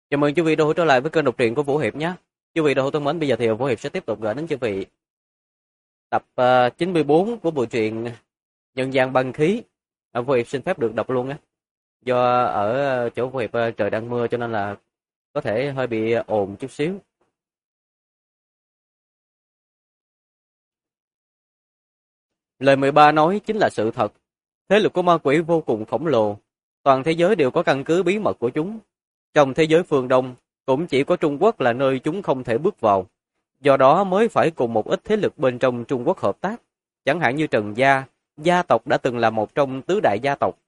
Chào mừng quý vị đã trở lại với kênh đọc truyện của Vũ Hiệp nhé. Quý vị đã thân mến, bây giờ thì Vũ Hiệp sẽ tiếp tục gửi đến quý vị tập 94 của bộ truyện Nhân gian băng khí. Vũ Hiệp xin phép được đọc luôn á. Do ở chỗ Vũ Hiệp trời đang mưa cho nên là có thể hơi bị ồn chút xíu. Lời 13 nói chính là sự thật. Thế lực của ma quỷ vô cùng khổng lồ. Toàn thế giới đều có căn cứ bí mật của chúng. Trong thế giới phương Đông, cũng chỉ có Trung Quốc là nơi chúng không thể bước vào. Do đó mới phải cùng một ít thế lực bên trong Trung Quốc hợp tác. Chẳng hạn như Trần Gia, gia tộc đã từng là một trong tứ đại gia tộc.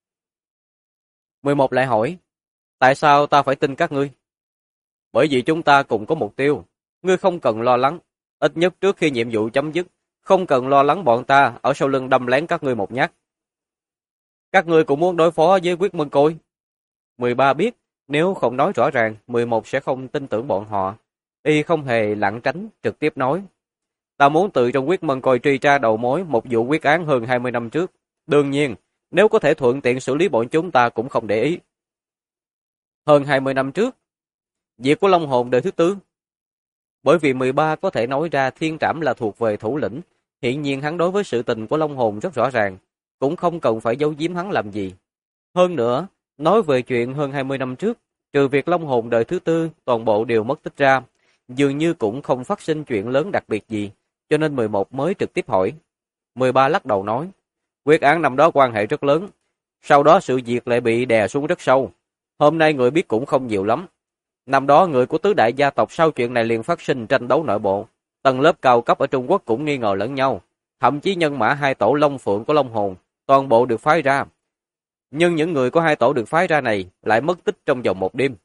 11 lại hỏi, tại sao ta phải tin các ngươi? Bởi vì chúng ta cùng có mục tiêu. Ngươi không cần lo lắng. Ít nhất trước khi nhiệm vụ chấm dứt, không cần lo lắng bọn ta ở sau lưng đâm lén các ngươi một nhát. Các ngươi cũng muốn đối phó với Quyết Mân Côi. 13 biết, nếu không nói rõ ràng, 11 sẽ không tin tưởng bọn họ. Y không hề lảng tránh, trực tiếp nói. Ta muốn tự trong Quyết Mân Côi truy tra đầu mối một vụ quyết án hơn 20 năm trước. Đương nhiên, nếu có thể thuận tiện xử lý bọn chúng ta cũng không để ý. Hơn 20 năm trước, việc của Long Hồn đời thứ tư. Bởi vì 13 có thể nói ra Thiên Trảm là thuộc về thủ lĩnh, hiện nhiên hắn đối với sự tình của Long Hồn rất rõ ràng, cũng không cần phải giấu giếm hắn làm gì. Hơn nữa, nói về chuyện hơn 20 năm trước, trừ việc Long Hồn đời thứ tư, toàn bộ đều mất tích ra, dường như cũng không phát sinh chuyện lớn đặc biệt gì, cho nên 11 mới trực tiếp hỏi. 13 lắc đầu nói, quyết án năm đó quan hệ rất lớn, sau đó sự việc lại bị đè xuống rất sâu. Hôm nay người biết cũng không nhiều lắm. Năm đó người của tứ đại gia tộc sau chuyện này liền phát sinh tranh đấu nội bộ, tầng lớp cao cấp ở Trung Quốc cũng nghi ngờ lẫn nhau, thậm chí nhân mã hai tổ Long Phượng của Long Hồn, toàn bộ được phái ra. Nhưng những người của hai tổ được phái ra này lại mất tích trong vòng một đêm.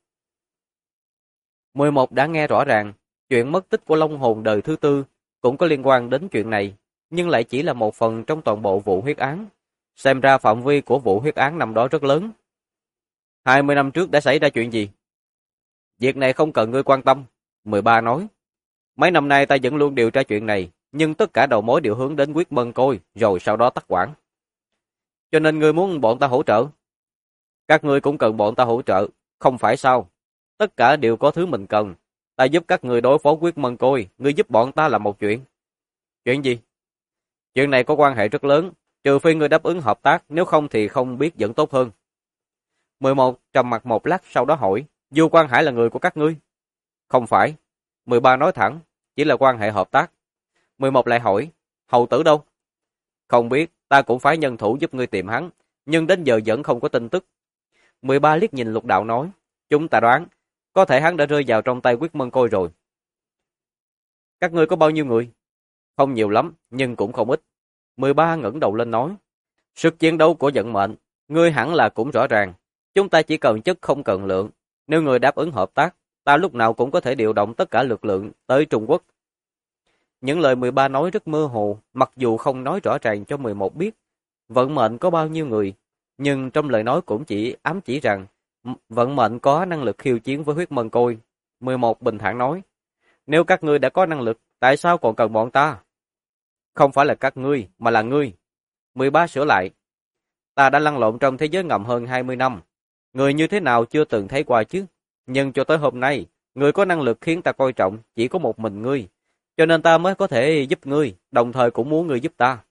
11 đã nghe rõ ràng, chuyện mất tích của Long Hồn đời thứ tư cũng có liên quan đến chuyện này, nhưng lại chỉ là một phần trong toàn bộ vụ huyết án. Xem ra phạm vi của vụ huyết án năm đó rất lớn. 20 năm trước đã xảy ra chuyện gì? Việc này không cần ngươi quan tâm, 13 nói. Mấy năm nay ta vẫn luôn điều tra chuyện này, nhưng tất cả đầu mối đều hướng đến Quyết Mân Côi, rồi sau đó tắt quãng. Cho nên ngươi muốn bọn ta hỗ trợ? Các ngươi cũng cần bọn ta hỗ trợ, không phải sao? Tất cả đều có thứ mình cần. Ta giúp các ngươi đối phó Quyết Mân Côi, ngươi giúp bọn ta làm một chuyện. Chuyện gì? Chuyện này có quan hệ rất lớn, trừ phi ngươi đáp ứng hợp tác, nếu không thì không biết vẫn tốt hơn. 11 trầm mặt một lát sau đó hỏi, Du Quang Hải là người của các ngươi? Không phải. 13 nói thẳng, chỉ là quan hệ hợp tác. 11 lại hỏi, hầu tử đâu? Không biết, ta cũng phải nhân thủ giúp ngươi tìm hắn, nhưng đến giờ vẫn không có tin tức. 13 liếc nhìn Lục Đạo nói, chúng ta đoán, có thể hắn đã rơi vào trong tay Quyết Mân Côi rồi. Các ngươi có bao nhiêu người? Không nhiều lắm, nhưng cũng không ít. 13 ngẩng đầu lên nói, sức chiến đấu của vận mệnh, ngươi hẳn là cũng rõ ràng. Chúng ta chỉ cần chất không cần lượng. Nếu người đáp ứng hợp tác, ta lúc nào cũng có thể điều động tất cả lực lượng tới Trung Quốc. Những lời 13 nói rất mơ hồ, mặc dù không nói rõ ràng cho 11 biết vận mệnh có bao nhiêu người, nhưng trong lời nói cũng chỉ ám chỉ rằng vận mệnh có năng lực khiêu chiến với huyết mân côi. 11 bình thản nói, nếu các ngươi đã có năng lực, tại sao còn cần bọn ta? Không phải là các ngươi, mà là ngươi. 13 sửa lại, ta đã lăn lộn trong thế giới ngầm hơn 20 năm. Người như thế nào chưa từng thấy qua chứ? Nhưng cho tới hôm nay, người có năng lực khiến ta coi trọng chỉ có một mình ngươi. Cho nên ta mới có thể giúp ngươi, đồng thời cũng muốn ngươi giúp ta.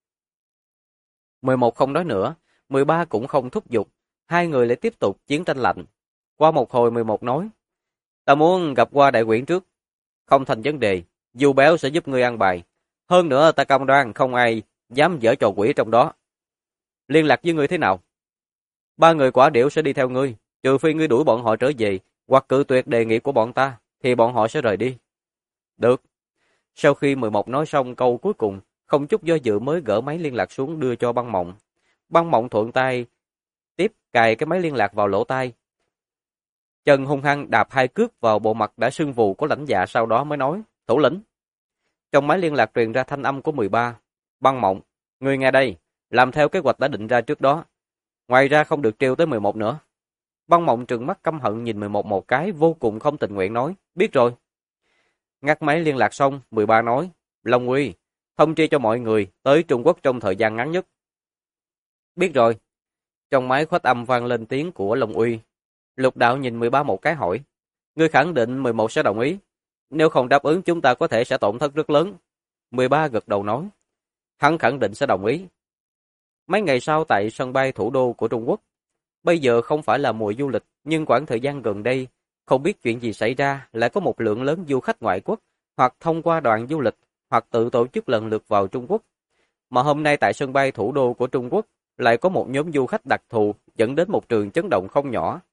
11 không nói nữa, 13 cũng không thúc giục. Hai người lại tiếp tục chiến tranh lạnh. Qua một hồi 11 nói, ta muốn gặp qua đại quyển trước. Không thành vấn đề, dù béo sẽ giúp ngươi ăn bài. Hơn nữa ta cam đoan không ai dám giở trò quỷ trong đó. Liên lạc với ngươi thế nào? 3 người quả điểu sẽ đi theo ngươi, trừ phi ngươi đuổi bọn họ trở về, hoặc cự tuyệt đề nghị của bọn ta, thì bọn họ sẽ rời đi. Được. Sau khi 11 nói xong câu cuối cùng, không chút do dự mới gỡ máy liên lạc xuống đưa cho Băng Mộng. Băng Mộng thuận tay tiếp cài cái máy liên lạc vào lỗ tai. Chân hung hăng đạp hai cước vào bộ mặt đã sưng vù của lãnh dạ, sau đó mới nói, thủ lĩnh. Trong máy liên lạc truyền ra thanh âm của 13. Băng Mộng, ngươi nghe đây, làm theo kế hoạch đã định ra trước đó. Ngoài ra không được trêu tới 11 nữa. Băng Mộng trừng mắt căm hận nhìn 11 một cái, vô cùng không tình nguyện nói, biết rồi. Ngắt máy liên lạc xong, 13 nói, Long Uy, thông tri cho mọi người tới Trung Quốc trong thời gian ngắn nhất. Biết rồi. Trong máy khuếch âm vang lên tiếng của Long Uy. Lục Đạo nhìn 13 một cái hỏi. Ngươi khẳng định 11 sẽ đồng ý. Nếu không đáp ứng chúng ta có thể sẽ tổn thất rất lớn. 13 gật đầu nói. Hắn khẳng định sẽ đồng ý. Mấy ngày sau tại sân bay thủ đô của Trung Quốc. Bây giờ không phải là mùa du lịch, nhưng khoảng thời gian gần đây, không biết chuyện gì xảy ra, lại có một lượng lớn du khách ngoại quốc, hoặc thông qua đoàn du lịch, hoặc tự tổ chức lần lượt vào Trung Quốc. Mà hôm nay tại sân bay thủ đô của Trung Quốc, lại có một nhóm du khách đặc thù dẫn đến một trường chấn động không nhỏ.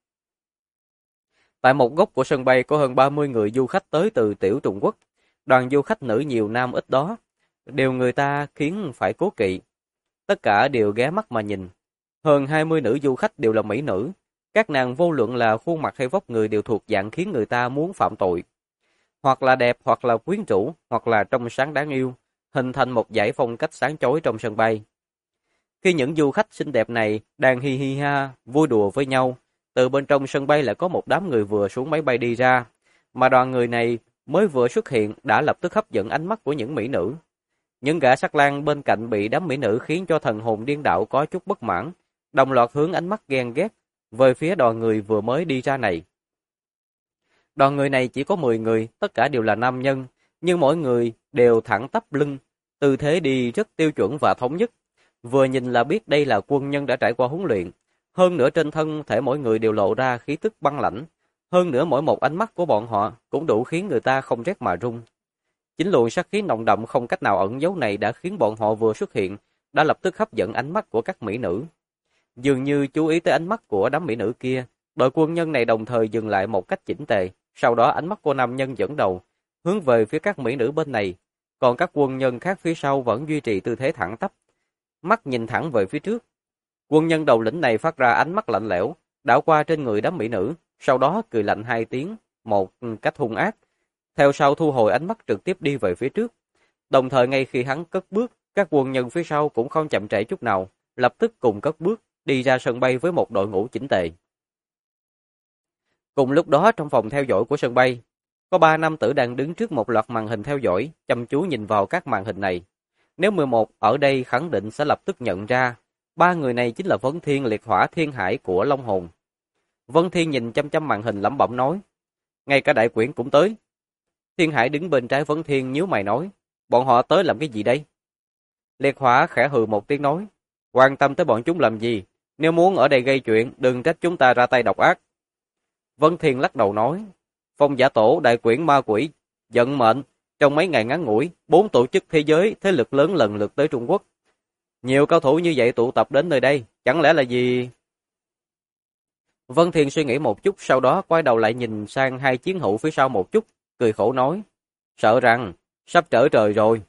Tại một góc của sân bay có hơn 30 người du khách tới từ tiểu Trung Quốc. Đoàn du khách nữ nhiều nam ít đó, đều người ta khiến phải cố kỵ. Tất cả đều ghé mắt mà nhìn. Hơn 20 nữ du khách đều là mỹ nữ. Các nàng vô luận là khuôn mặt hay vóc người đều thuộc dạng khiến người ta muốn phạm tội. Hoặc là đẹp, hoặc là quyến rũ, hoặc là trong sáng đáng yêu, hình thành một dải phong cách sáng chói trong sân bay. Khi những du khách xinh đẹp này đang hi hi ha, vui đùa với nhau, từ bên trong sân bay lại có một đám người vừa xuống máy bay đi ra, mà đoàn người này mới vừa xuất hiện đã lập tức hấp dẫn ánh mắt của những mỹ nữ. Những gã sắc lang bên cạnh bị đám mỹ nữ khiến cho thần hồn điên đảo có chút bất mãn, đồng loạt hướng ánh mắt ghen ghét về phía đoàn người vừa mới đi ra này. Đoàn người này chỉ có 10 người, tất cả đều là nam nhân, nhưng mỗi người đều thẳng tắp lưng, tư thế đi rất tiêu chuẩn và thống nhất. Vừa nhìn là biết đây là quân nhân đã trải qua huấn luyện. Hơn nữa trên thân thể mỗi người đều lộ ra khí tức băng lãnh. Hơn nữa mỗi một ánh mắt của bọn họ cũng đủ khiến người ta không rét mà run. Chính luồng sát khí nồng đậm không cách nào ẩn giấu này đã khiến bọn họ vừa xuất hiện, đã lập tức hấp dẫn ánh mắt của các mỹ nữ. Dường như chú ý tới ánh mắt của đám mỹ nữ kia, đội quân nhân này đồng thời dừng lại một cách chỉnh tề, sau đó ánh mắt của nam nhân dẫn đầu, hướng về phía các mỹ nữ bên này, còn các quân nhân khác phía sau vẫn duy trì tư thế thẳng tắp, mắt nhìn thẳng về phía trước. Quân nhân đầu lĩnh này phát ra ánh mắt lạnh lẽo, đảo qua trên người đám mỹ nữ, sau đó cười lạnh 2 tiếng, một cách hung ác. Theo sau thu hồi ánh mắt trực tiếp đi về phía trước. Đồng thời ngay khi hắn cất bước, các quân nhân phía sau cũng không chậm trễ chút nào, lập tức cùng cất bước, đi ra sân bay với một đội ngũ chỉnh tề. Cùng lúc đó trong phòng theo dõi của sân bay, có 3 nam tử đang đứng trước một loạt màn hình theo dõi, chăm chú nhìn vào các màn hình này. Nếu 11 ở đây khẳng định sẽ lập tức nhận ra, 3 người này chính là Vân Thiên, Liệt Hỏa, Thiên Hải của Long Hồn. Vân Thiên nhìn chăm chăm màn hình lẩm bẩm nói, ngay cả đại quyển cũng tới. Thiên Hải đứng bên trái Vân Thiên nhíu mày nói, bọn họ tới làm cái gì đây? Liệt Hỏa khẽ hừ một tiếng nói, quan tâm tới bọn chúng làm gì? Nếu muốn ở đây gây chuyện, đừng trách chúng ta ra tay độc ác. Vân Thiên lắc đầu nói, Phong Giả Tổ, đại quyển ma quỷ, vận mệnh, trong mấy ngày ngắn ngủi, 4 tổ chức thế giới, thế lực lớn lần lượt tới Trung Quốc. Nhiều cao thủ như vậy tụ tập đến nơi đây, chẳng lẽ là gì? Vân Thiên suy nghĩ một chút, sau đó quay đầu lại nhìn sang 2 chiến hữu phía sau một chút, cười khổ nói, sợ rằng sắp trở trời rồi.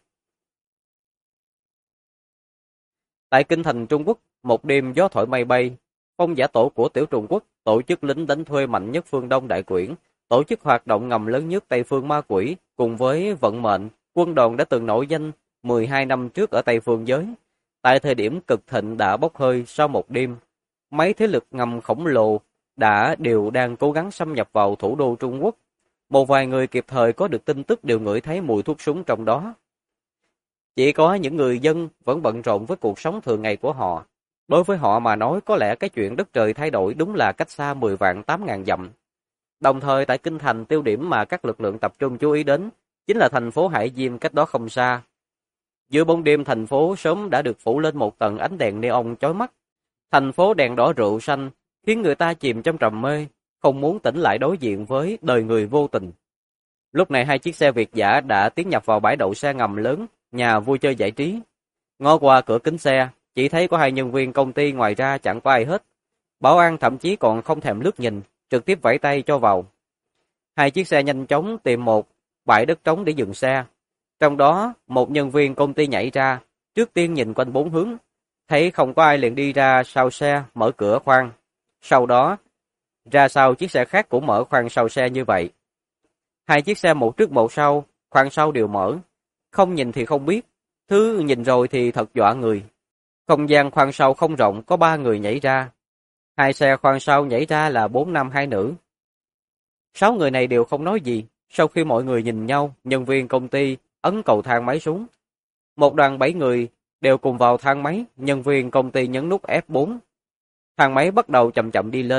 Tại kinh thành Trung Quốc, một đêm gió thổi mây bay, Phong Giả Tổ của tiểu Trung Quốc tổ chức lính đánh thuê mạnh nhất phương Đông đại quyển, tổ chức hoạt động ngầm lớn nhất Tây phương ma quỷ, cùng với vận mệnh, quân đoàn đã từng nổi danh 12 năm trước ở Tây phương giới. Tại thời điểm cực thịnh đã bốc hơi sau một đêm, mấy thế lực ngầm khổng lồ đều đang cố gắng xâm nhập vào thủ đô Trung Quốc. Một vài người kịp thời có được tin tức đều ngửi thấy mùi thuốc súng trong đó. Chỉ có những người dân vẫn bận rộn với cuộc sống thường ngày của họ. Đối với họ mà nói có lẽ cái chuyện đất trời thay đổi đúng là cách xa 10 vạn 8.000 dặm. Đồng thời tại kinh thành tiêu điểm mà các lực lượng tập trung chú ý đến chính là thành phố Hải Diêm cách đó không xa. Giữa bóng đêm thành phố sớm đã được phủ lên một tầng ánh đèn neon chói mắt. Thành phố đèn đỏ rượu xanh khiến người ta chìm trong trầm mê, không muốn tỉnh lại đối diện với đời người vô tình. Lúc này 2 chiếc xe Việt dã đã tiến nhập vào bãi đậu xe ngầm lớn, nhà vui chơi giải trí. Ngó qua cửa kính xe, chỉ thấy có 2 nhân viên công ty, ngoài ra chẳng có ai hết. Bảo an thậm chí còn không thèm lướt nhìn, trực tiếp vẫy tay cho vào. 2 chiếc xe nhanh chóng tìm một bãi đất trống để dừng xe. Trong đó, một nhân viên công ty nhảy ra, trước tiên nhìn quanh 4 hướng, thấy không có ai liền đi ra sau xe, mở cửa khoang. Sau đó, ra sau chiếc xe khác cũng mở khoang sau xe như vậy. 2 chiếc xe một trước một sau, khoang sau đều mở. Không nhìn thì không biết, thứ nhìn rồi thì thật dọa người. Không gian khoang sau không rộng, có 3 người nhảy ra. 2 xe khoang sau nhảy ra là 4 nam 2 nữ. 6 người này đều không nói gì. Sau khi mọi người nhìn nhau, nhân viên công ty ấn cầu thang máy xuống. Một đoàn 7 người đều cùng vào thang máy, nhân viên công ty nhấn nút F4. Thang máy bắt đầu chậm chậm đi lên.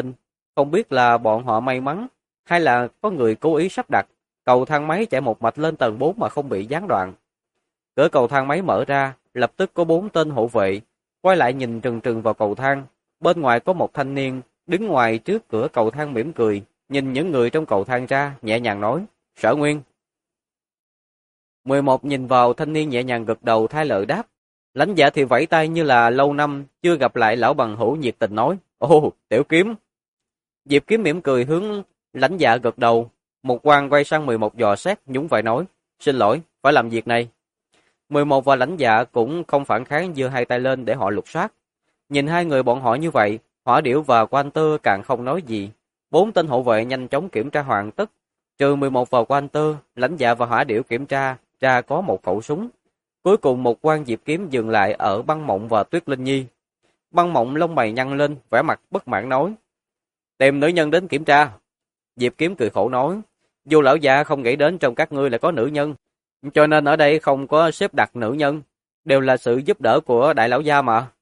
Không biết là bọn họ may mắn, hay là có người cố ý sắp đặt, cầu thang máy chạy một mạch lên tầng 4 mà không bị gián đoạn. Cửa cầu thang máy mở ra, lập tức có 4 tên hộ vệ, quay lại nhìn trừng trừng vào cầu thang. Bên ngoài có một thanh niên, đứng ngoài trước cửa cầu thang mỉm cười, nhìn những người trong cầu thang ra, nhẹ nhàng nói, Sở Nguyên. 11 nhìn vào thanh niên nhẹ nhàng gật đầu thay lời đáp. Lãnh Dạ thì vẫy tay như là lâu năm chưa gặp lại lão bằng hữu, nhiệt tình nói, ồ, Tiểu Kiếm. Diệp Kiếm mỉm cười hướng Lãnh Dạ gật đầu. Một quan quay sang 11 dò xét, nhún vai nói, xin lỗi, phải làm việc này. 11 và Lãnh Dạ cũng không phản kháng, giơ hai tay lên để họ lục soát. Nhìn hai người bọn họ như vậy, Hỏa Điểu và Quan Tơ càng không nói gì. 4 tên hộ vệ nhanh chóng kiểm tra hoàn tất. Trừ 11 và Quan Tơ, Lãnh Dạ và Hỏa Điểu kiểm tra ra có một khẩu súng. Cuối cùng một quan Diệp Kiếm dừng lại ở Băng Mộng và Tuyết Linh Nhi. Băng Mộng lông mày nhăn lên, vẻ mặt bất mãn nói, tìm nữ nhân đến kiểm tra. Diệp Kiếm cười khổ nói, dù lão già không nghĩ đến trong các ngươi là có nữ nhân, cho nên ở đây không có xếp đặt nữ nhân, đều là sự giúp đỡ của đại lão gia mà.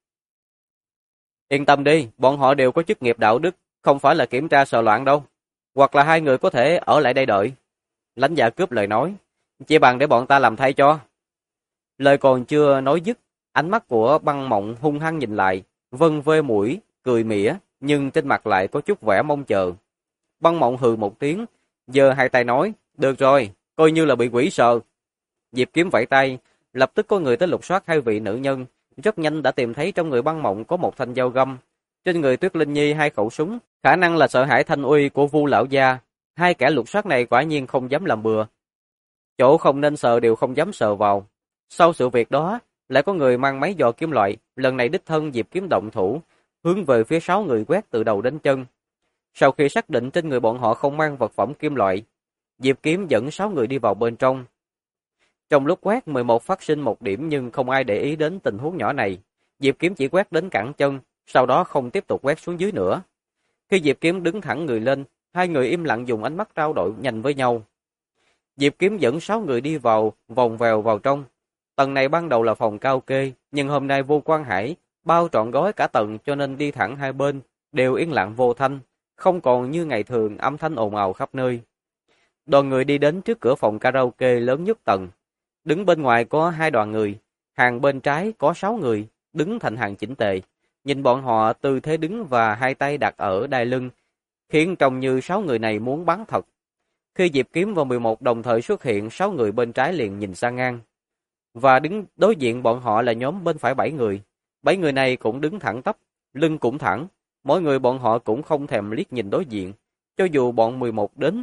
Yên tâm đi, bọn họ đều có chức nghiệp đạo đức, không phải là kiểm tra sờ loạn đâu. Hoặc là hai người có thể ở lại đây đợi. Lãnh Dạ cướp lời nói, chỉ bằng để bọn ta làm thay cho. Lời còn chưa nói dứt, ánh mắt của Băng Mộng hung hăng nhìn lại, vân vê mũi, cười mỉa, nhưng trên mặt lại có chút vẻ mong chờ. Băng Mộng hừ một tiếng, giơ hai tay nói, được rồi, coi như là bị quỷ sờ. Diệp Kiếm vẫy tay, lập tức có người tới lục soát hai vị nữ nhân, rất nhanh đã tìm thấy trong người Băng Mộng có một thanh dao găm, trên người Tuyết Linh Nhi hai khẩu súng, khả năng là sợ hãi thanh uy của Vu lão gia. Hai kẻ lục soát này quả nhiên không dám làm bừa, chỗ không nên sờ đều không dám sờ vào. Sau sự việc đó, lại có người mang máy dò kim loại, lần này đích thân Diệp Kiếm động thủ, hướng về phía 6 người quét từ đầu đến chân. Sau khi xác định trên người bọn họ không mang vật phẩm kim loại, Diệp Kiếm dẫn 6 người đi vào bên trong. Trong lúc quét, 11 phát sinh một điểm nhưng không ai để ý đến tình huống nhỏ này. Diệp Kiếm chỉ quét đến cẳng chân, sau đó không tiếp tục quét xuống dưới nữa. Khi Diệp Kiếm đứng thẳng người lên, hai người im lặng dùng ánh mắt trao đổi nhanh với nhau. Diệp Kiếm dẫn 6 người đi vào, vòng vèo vào trong. Tầng này ban đầu là phòng cao kê, nhưng hôm nay Vô Quan Hải bao trọn gói cả tầng cho nên đi thẳng hai bên, đều yên lặng vô thanh, không còn như ngày thường âm thanh ồn ào khắp nơi. Đoàn người đi đến trước cửa phòng karaoke lớn nhất tầng. Đứng bên ngoài có hai đoàn người, hàng bên trái có 6 người, đứng thành hàng chỉnh tề. Nhìn bọn họ tư thế đứng và hai tay đặt ở đai lưng, khiến trông như 6 người này muốn bắn thật. Khi Diệp Kiếm và 11 đồng thời xuất hiện, 6 người bên trái liền nhìn sang ngang. Và đứng đối diện bọn họ là nhóm bên phải 7 người. 7 người này cũng đứng thẳng tắp, lưng cũng thẳng. Mỗi người bọn họ cũng không thèm liếc nhìn đối diện, cho dù bọn 11 đến.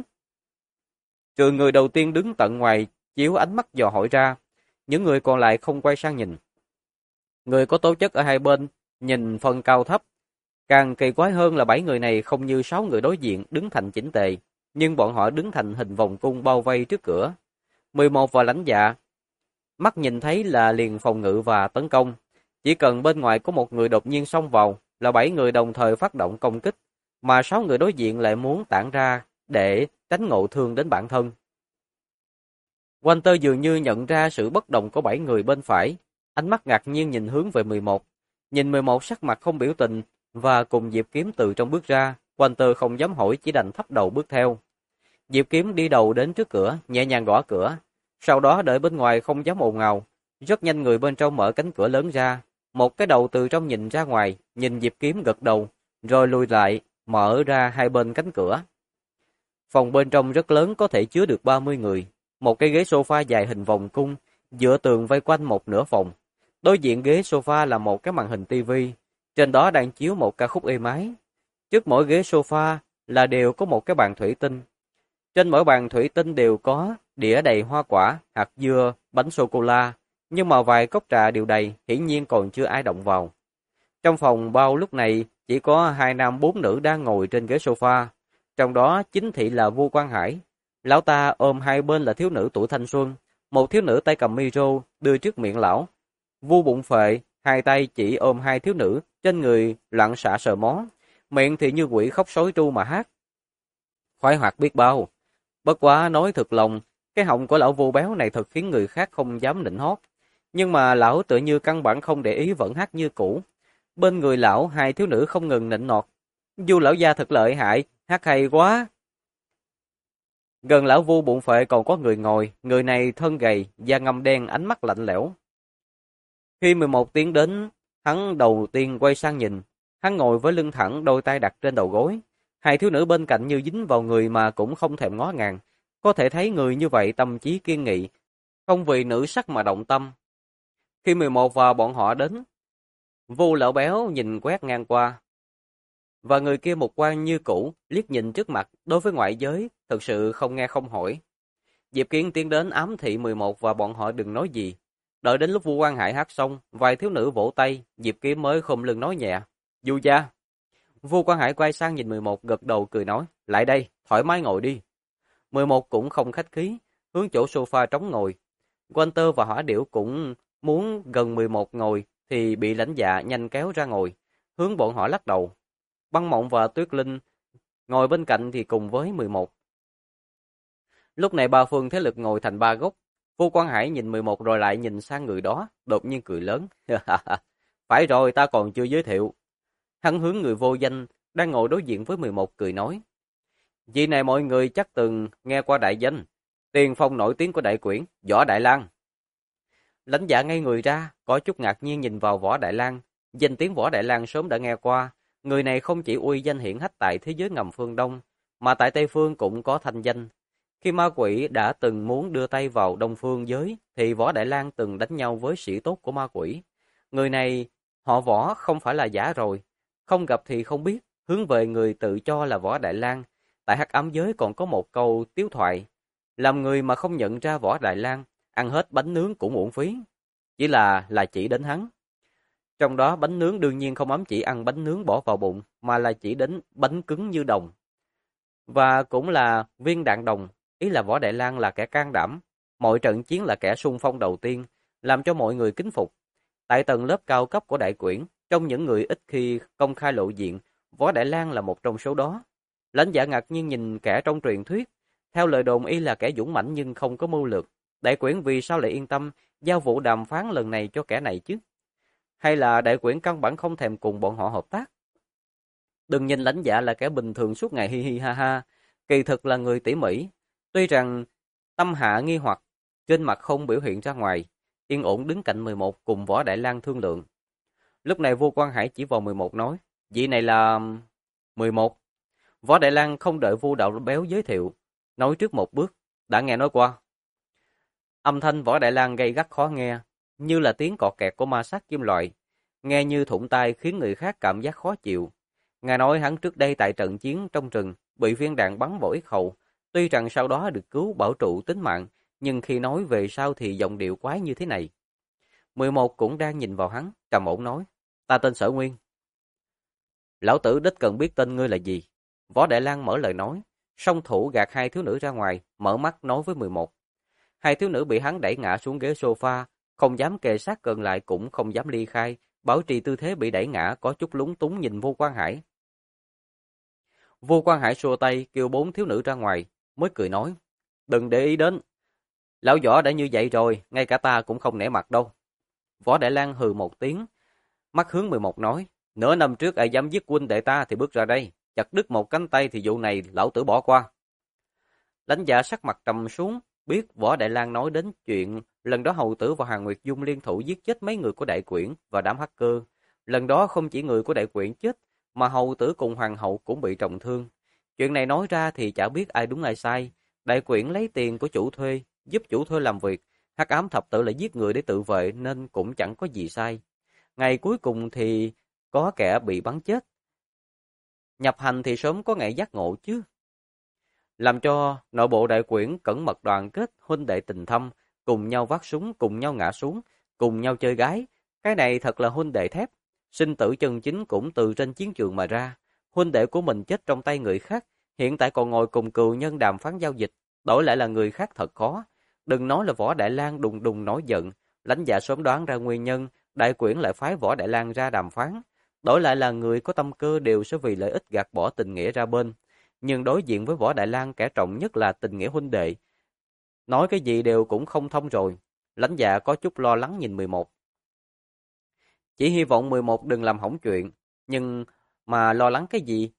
Trừ người đầu tiên đứng tận ngoài, chiếu ánh mắt dò hỏi ra, những người còn lại không quay sang nhìn. Người có tố chất ở hai bên, nhìn phân cao thấp. Càng kỳ quái hơn là 7 người này không như 6 người đối diện đứng thành chỉnh tề, nhưng bọn họ đứng thành hình vòng cung bao vây trước cửa. 11 và Lãnh Dạ mắt nhìn thấy là liền phòng ngự và tấn công. Chỉ cần bên ngoài có một người đột nhiên xông vào là 7 người đồng thời phát động công kích, mà 6 người đối diện lại muốn tản ra để tránh ngộ thương đến bản thân. Walter dường như nhận ra sự bất đồng của 7 người bên phải, ánh mắt ngạc nhiên nhìn hướng về 11. Nhìn 11 sắc mặt không biểu tình và cùng Diệp Kiếm từ trong bước ra, Walter không dám hỏi chỉ đành thấp đầu bước theo. Diệp Kiếm đi đầu đến trước cửa, nhẹ nhàng gõ cửa, sau đó đợi bên ngoài không dám ồn ào. Rất nhanh người bên trong mở cánh cửa lớn ra, một cái đầu từ trong nhìn ra ngoài, nhìn Diệp Kiếm gật đầu, rồi lùi lại, mở ra hai bên cánh cửa. Phòng bên trong rất lớn, có thể chứa được 30 người. Một cái ghế sofa dài hình vòng cung, dựa tường vây quanh một nửa phòng. Đối diện ghế sofa là một cái màn hình tivi, trên đó đang chiếu một ca khúc êm ái. Trước mỗi ghế sofa là đều có một cái bàn thủy tinh. Trên mỗi bàn thủy tinh đều có đĩa đầy hoa quả, hạt dưa, bánh sô-cô-la, nhưng mà vài cốc trà đều đầy, hiển nhiên còn chưa ai động vào. Trong phòng bao lúc này chỉ có 2 nam 4 nữ đang ngồi trên ghế sofa, trong đó chính thị là Vu Quan Hải. Lão ta ôm hai bên là thiếu nữ tuổi thanh xuân, một thiếu nữ tay cầm micro đưa trước miệng lão. Vu bụng phệ, hai tay chỉ ôm hai thiếu nữ, trên người lặn xạ sờ mó, miệng thì như quỷ khóc sói tru mà hát. Khoái hoạt biết bao. Bất quá nói thật lòng, cái họng của lão Vu béo này thật khiến người khác không dám nịnh hót. Nhưng mà lão tự như căn bản không để ý, vẫn hát như cũ. Bên người lão hai thiếu nữ không ngừng nịnh nọt. Vu lão gia thật lợi hại, hát hay quá. Gần lão Vu bụng phệ còn có người ngồi, người này thân gầy, da ngăm đen, ánh mắt lạnh lẽo. Khi 11 tiến đến, hắn đầu tiên quay sang nhìn, hắn ngồi với lưng thẳng, đôi tay đặt trên đầu gối. Hai thiếu nữ bên cạnh như dính vào người mà cũng không thèm ngó ngàng. Có thể thấy người như vậy tâm trí kiên nghị, không vì nữ sắc mà động tâm. Khi 11 và bọn họ đến, Vu lão béo nhìn quét ngang qua. Và người kia một quan như cũ, liếc nhìn trước mặt, đối với ngoại giới, thực sự không nghe không hỏi. Diệp Kiến tiến đến ám thị 11 và bọn họ đừng nói gì. Đợi đến lúc Vu Quan Hải hát xong, vài thiếu nữ vỗ tay, Diệp Kiến mới khom lưng nói nhẹ. Du gia. Vu Quan Hải quay sang nhìn 11 gật đầu cười nói. Lại đây, thoải mái ngồi đi. 11 cũng không khách khí, hướng chỗ sofa trống ngồi. Walter và Hỏa Điểu cũng muốn gần 11 ngồi, thì bị lãnh dạ nhanh kéo ra ngồi, hướng bọn họ lắc đầu. Băng Mộng và Tuyết Linh ngồi bên cạnh thì cùng với 11. Lúc này ba phương thế lực ngồi thành ba góc. Vu Quan Hải nhìn 11 rồi lại nhìn sang người đó, đột nhiên cười lớn. Phải rồi, ta còn chưa giới thiệu. Hắn hướng người vô danh đang ngồi đối diện với 11 cười nói. Vị này mọi người chắc từng nghe qua đại danh, tiền phong nổi tiếng của Đại Quyển, Võ Đại Lang. Lãnh dạ ngay người ra, có chút ngạc nhiên nhìn vào Võ Đại Lang. Danh tiếng Võ Đại Lang sớm đã nghe qua, người này không chỉ uy danh hiển hách tại thế giới ngầm phương Đông, mà tại Tây Phương cũng có thanh danh. Khi ma quỷ đã từng muốn đưa tay vào Đông Phương giới, thì Võ Đại Lang từng đánh nhau với sĩ tốt của ma quỷ. Người này, họ Võ không phải là giả rồi, không gặp thì không biết, hướng về người tự cho là Võ Đại Lang. Tại Hắc Ám giới còn có một câu tiếu thoại, làm người mà không nhận ra Võ Đại Lang, ăn hết bánh nướng cũng uổng phí. Chỉ là chỉ đến hắn. Trong đó bánh nướng đương nhiên không ám chỉ ăn bánh nướng bỏ vào bụng, mà là chỉ đến bánh cứng như đồng. Và cũng là viên đạn đồng, ý là Võ Đại Lang là kẻ can đảm, mọi trận chiến là kẻ xung phong đầu tiên, làm cho mọi người kính phục. Tại tầng lớp cao cấp của Đại Quyển, trong những người ít khi công khai lộ diện, Võ Đại Lang là một trong số đó. Lãnh dạ ngạc nhiên nhìn kẻ trong truyền thuyết, theo lời đồn y là kẻ dũng mãnh nhưng không có mưu lược. Đại Quyển vì sao lại yên tâm giao vụ đàm phán lần này cho kẻ này chứ? Hay là Đại Quyển căn bản không thèm cùng bọn họ hợp tác? Đừng nhìn lãnh dạ là kẻ bình thường suốt ngày hi hi ha ha, kỳ thực là người tỉ mỉ. Tuy rằng tâm hạ nghi hoặc, trên mặt không biểu hiện ra ngoài, yên ổn đứng cạnh 11 cùng Võ Đại Lang thương lượng. Lúc này Vua Quan Hải chỉ vào 11 nói, vị này là 11. Võ Đại Lang không đợi Vu Đạo Béo giới thiệu, nói trước một bước, đã nghe nói qua. Âm thanh Võ Đại Lang gây gắt khó nghe, như là tiếng cọt kẹt của ma sát kim loại, nghe như thủng tai khiến người khác cảm giác khó chịu. Nghe nói hắn trước đây tại trận chiến trong rừng bị viên đạn bắn vào yết hầu, tuy rằng sau đó được cứu bảo trụ tính mạng, nhưng khi nói về sau thì giọng điệu quái như thế này. 11 cũng đang nhìn vào hắn, trầm ổn nói, ta tên Sở Nguyên. Lão tử đích cần biết tên ngươi là gì. Võ Đại Lang mở lời nói, song thủ gạt hai thiếu nữ ra ngoài, mở mắt nói với 11. Hai thiếu nữ bị hắn đẩy ngã xuống ghế sofa, không dám kề sát gần lại cũng không dám ly khai, bảo trì tư thế bị đẩy ngã có chút lúng túng nhìn Vô Quan Hải. Vô Quan Hải xua tay kêu bốn thiếu nữ ra ngoài, mới cười nói, đừng để ý đến. Lão Võ đã như vậy rồi, ngay cả ta cũng không nể mặt đâu. Võ Đại Lang hừ một tiếng, mắt hướng 11 nói, nửa năm trước ai dám giết huynh đệ ta thì bước ra đây, chặt đứt một cánh tay thì vụ này lão tử bỏ qua. Lãnh dạ sắc mặt trầm xuống, biết Võ Đại Lang nói đến chuyện lần đó Hầu Tử và Hàn Nguyệt Dung liên thủ giết chết mấy người của Đại Quyển và đám hacker. Lần đó không chỉ người của Đại Quyển chết, mà Hầu Tử cùng Hoàng hậu cũng bị trọng thương. Chuyện này nói ra thì chả biết ai đúng ai sai. Đại Quyển lấy tiền của chủ thuê, giúp chủ thuê làm việc. Hắc Ám thập tự lại giết người để tự vệ nên cũng chẳng có gì sai. Ngày cuối cùng thì có kẻ bị bắn chết. Nhập hành thì sớm có ngày giác ngộ chứ. Làm cho nội bộ Đại Quyển cẩn mật đoàn kết, huynh đệ tình thâm, cùng nhau vác súng, cùng nhau ngã xuống, cùng nhau chơi gái. Cái này thật là huynh đệ thép. Sinh tử chân chính cũng từ trên chiến trường mà ra. Huynh đệ của mình chết trong tay người khác, hiện tại còn ngồi cùng cừu nhân đàm phán giao dịch, đổi lại là người khác thật khó. Đừng nói là Võ Đại Lang đùng đùng nổi giận, lãnh dạ sớm đoán ra nguyên nhân, Đại Quyển lại phái Võ Đại Lang ra đàm phán. Đổi lại là người có tâm cơ đều sẽ vì lợi ích gạt bỏ tình nghĩa ra bên. Nhưng đối diện với Võ Đại Lang kẻ trọng nhất là tình nghĩa huynh đệ. Nói cái gì đều cũng không thông rồi. Lãnh dạ có chút lo lắng nhìn 11. Chỉ hy vọng 11 đừng làm hỏng chuyện, nhưng mà lo lắng cái gì,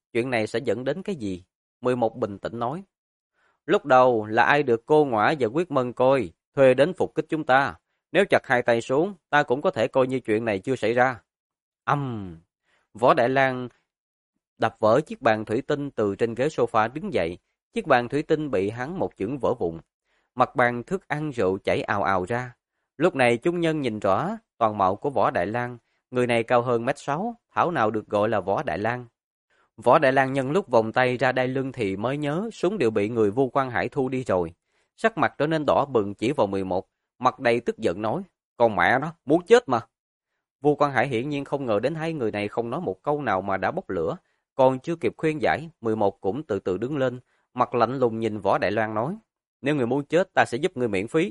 chuyện này sẽ dẫn đến cái gì? 11 bình tĩnh nói. Lúc đầu là ai được cô Ngoã và Quyết Mân coi, thuê đến phục kích chúng ta. Nếu chặt hai tay xuống, ta cũng có thể coi như chuyện này chưa xảy ra. Võ Đại Lang đập vỡ chiếc bàn thủy tinh từ trên ghế sofa đứng dậy. Chiếc bàn thủy tinh bị hắn một chưởng vỡ vụn. Mặt bàn thức ăn rượu chảy ào ào ra. Lúc này chúng nhân nhìn rõ toàn mạo của Võ Đại Lang. Người này cao hơn 1m6, thảo nào được gọi là Võ Đại Lang. Võ Đại Lang nhân lúc vòng tay ra đai lưng thì mới nhớ súng đều bị người Vu Quan Hải thu đi rồi. Sắc mặt trở nên đỏ bừng chỉ vào 11, mặt đầy tức giận nói, con mẹ nó, muốn chết mà. Vu Quan Hải hiển nhiên không ngờ đến hai người này không nói một câu nào mà đã bốc lửa, còn chưa kịp khuyên giải, 11 cũng từ từ đứng lên, mặt lạnh lùng nhìn Võ Đại Lang nói, nếu người muốn chết ta sẽ giúp người miễn phí.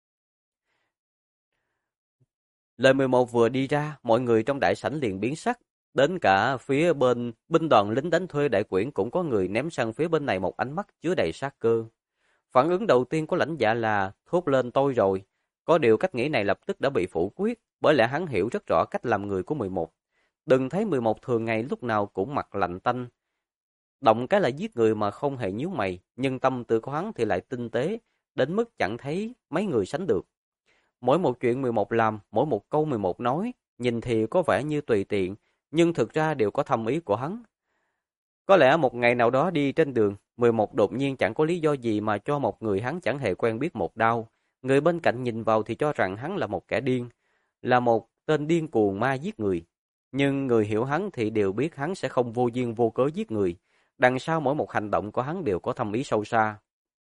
Lời 11 vừa đi ra, mọi người trong đại sảnh liền biến sắc, đến cả phía bên binh đoàn lính đánh thuê Đại Quyển cũng có người ném sang phía bên này một ánh mắt chứa đầy sát cơ. Phản ứng đầu tiên của lãnh dạ là thốt lên tôi rồi, có điều cách nghĩ này lập tức đã bị phủ quyết, bởi lẽ hắn hiểu rất rõ cách làm người của 11. Đừng thấy 11 thường ngày lúc nào cũng mặt lạnh tanh, động cái là giết người mà không hề nhíu mày, nhưng tâm tư của hắn thì lại tinh tế, đến mức chẳng thấy mấy người sánh được. Mỗi một chuyện 11 làm, mỗi một câu 11 nói, nhìn thì có vẻ như tùy tiện, nhưng thực ra đều có thâm ý của hắn. Có lẽ một ngày nào đó đi trên đường, 11 đột nhiên chẳng có lý do gì mà cho một người hắn chẳng hề quen biết một đao. Người bên cạnh nhìn vào thì cho rằng hắn là một kẻ điên, là một tên điên cuồng ma giết người. Nhưng người hiểu hắn thì đều biết hắn sẽ không vô duyên vô cớ giết người. Đằng sau mỗi một hành động của hắn đều có thâm ý sâu xa.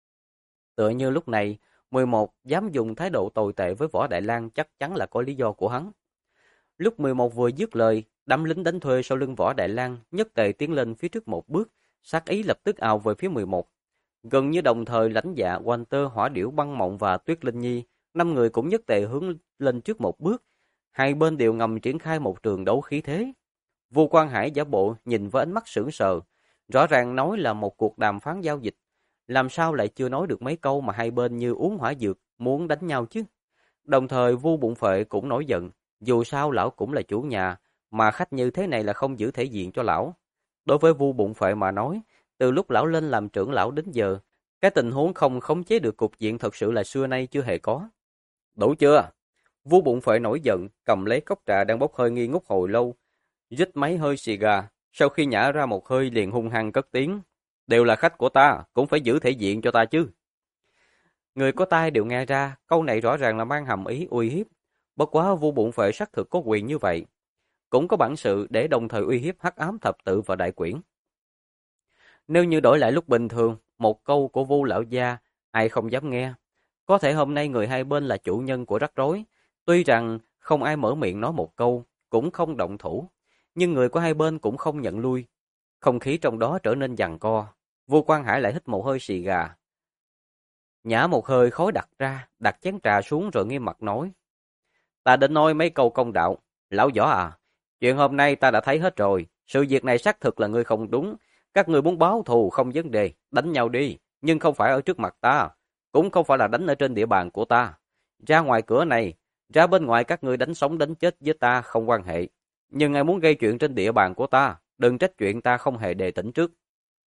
Tựa như lúc này, 11 dám dùng thái độ tồi tệ với Võ Đại Lang chắc chắn là có lý do của hắn. Lúc 11 vừa dứt lời, đám lính đánh thuê sau lưng Võ Đại Lang nhất tề tiến lên phía trước một bước, sát ý lập tức ào về phía 11. Gần như đồng thời lãnh dạ, Walter, Hỏa Điểu, Băng Mộng và Tuyết Linh Nhi, 5 người cũng nhất tề hướng lên trước một bước. Hai bên đều ngầm triển khai một trường đấu khí thế. Vu Quan Hải giả bộ nhìn với ánh mắt sững sờ, rõ ràng nói là một cuộc đàm phán giao dịch, làm sao lại chưa nói được mấy câu mà hai bên như uống hỏa dược, muốn đánh nhau chứ. Đồng thời Vu Bụng Phệ cũng nổi giận, dù sao lão cũng là chủ nhà, mà khách như thế này là không giữ thể diện cho lão. Đối với Vu Bụng Phệ mà nói, từ lúc lão lên làm trưởng lão đến giờ, cái tình huống không khống chế được cục diện thật sự là xưa nay chưa hề có. Đủ chưa? Vu Bụng Phệ nổi giận, cầm lấy cốc trà đang bốc hơi nghi ngút hồi lâu, rít mấy hơi xì gà, sau khi nhả ra một hơi liền hung hăng cất tiếng. Đều là khách của ta, cũng phải giữ thể diện cho ta chứ. Người có tai đều nghe ra, câu này rõ ràng là mang hàm ý uy hiếp. Bất quá Vu Bụng Phệ xác thực có quyền như vậy, cũng có bản sự để đồng thời uy hiếp Hắc Ám Thập Tự và Đại Quyển. Nếu như đổi lại lúc bình thường, một câu của Vu lão gia, ai không dám nghe. Có thể hôm nay người hai bên là chủ nhân của rắc rối, tuy rằng không ai mở miệng nói một câu, cũng không động thủ, nhưng người của hai bên cũng không nhận lui. Không khí trong đó trở nên giằng co. Vu Quan Hải lại hít một hơi xì gà, nhả một hơi khói đặc ra, đặt chén trà xuống rồi nghiêm mặt nói. Ta định nói mấy câu công đạo. Lão Võ à, chuyện hôm nay ta đã thấy hết rồi. Sự việc này xác thực là ngươi không đúng. Các ngươi muốn báo thù không vấn đề, đánh nhau đi. Nhưng không phải ở trước mặt ta. Cũng không phải là đánh ở trên địa bàn của ta. Ra ngoài cửa này, ra bên ngoài các ngươi đánh sống đánh chết với ta không quan hệ. Nhưng ai muốn gây chuyện trên địa bàn của ta, đừng trách chuyện ta không hề đề tỉnh trước.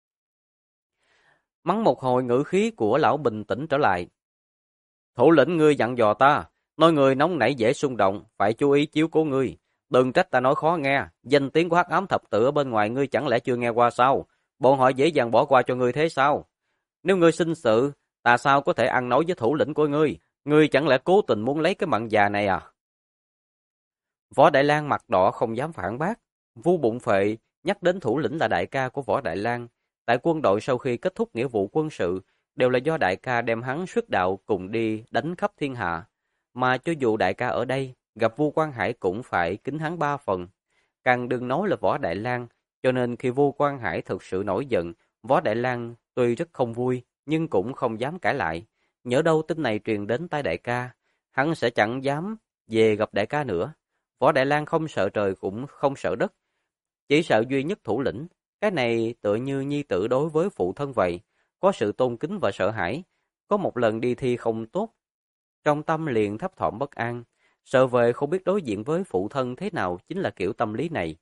Mắng một hồi ngữ khí của lão bình tĩnh trở lại. Thủ lĩnh ngươi dặn dò ta, nói người nóng nảy dễ xung động, phải chú ý chiếu cố ngươi. Đừng trách ta nói khó nghe, danh tiếng của Hắc Ám Thập Tự ở bên ngoài ngươi chẳng lẽ chưa nghe qua sao? Bọn họ dễ dàng bỏ qua cho ngươi thế sao? Nếu ngươi sinh sự, ta sao có thể ăn nói với thủ lĩnh của ngươi? Ngươi chẳng lẽ cố tình muốn lấy cái mạng già này à? Võ Đại Lang mặt đỏ không dám phản bác. Vu Bụng Phệ nhắc đến thủ lĩnh là đại ca của Võ Đại Lang. Tại quân đội sau khi kết thúc nghĩa vụ quân sự, đều là do đại ca đem hắn xuất đạo cùng đi đánh khắp thiên hạ. Mà cho dù đại ca ở đây, gặp Vu Quan Hải cũng phải kính hắn 3 phần. Càng đừng nói là Võ Đại Lang, cho nên khi Vu Quan Hải thực sự nổi giận, Võ Đại Lang tuy rất không vui, nhưng cũng không dám cãi lại. Nhỡ đâu tin này truyền đến tai đại ca, hắn sẽ chẳng dám về gặp đại ca nữa. Võ Đại Lang không sợ trời cũng không sợ đất, chỉ sợ duy nhất thủ lĩnh. Cái này tựa như nhi tử đối với phụ thân vậy, có sự tôn kính và sợ hãi. Có một lần đi thi không tốt, trong tâm liền thấp thỏm bất an, sợ về không biết đối diện với phụ thân thế nào chính là kiểu tâm lý này.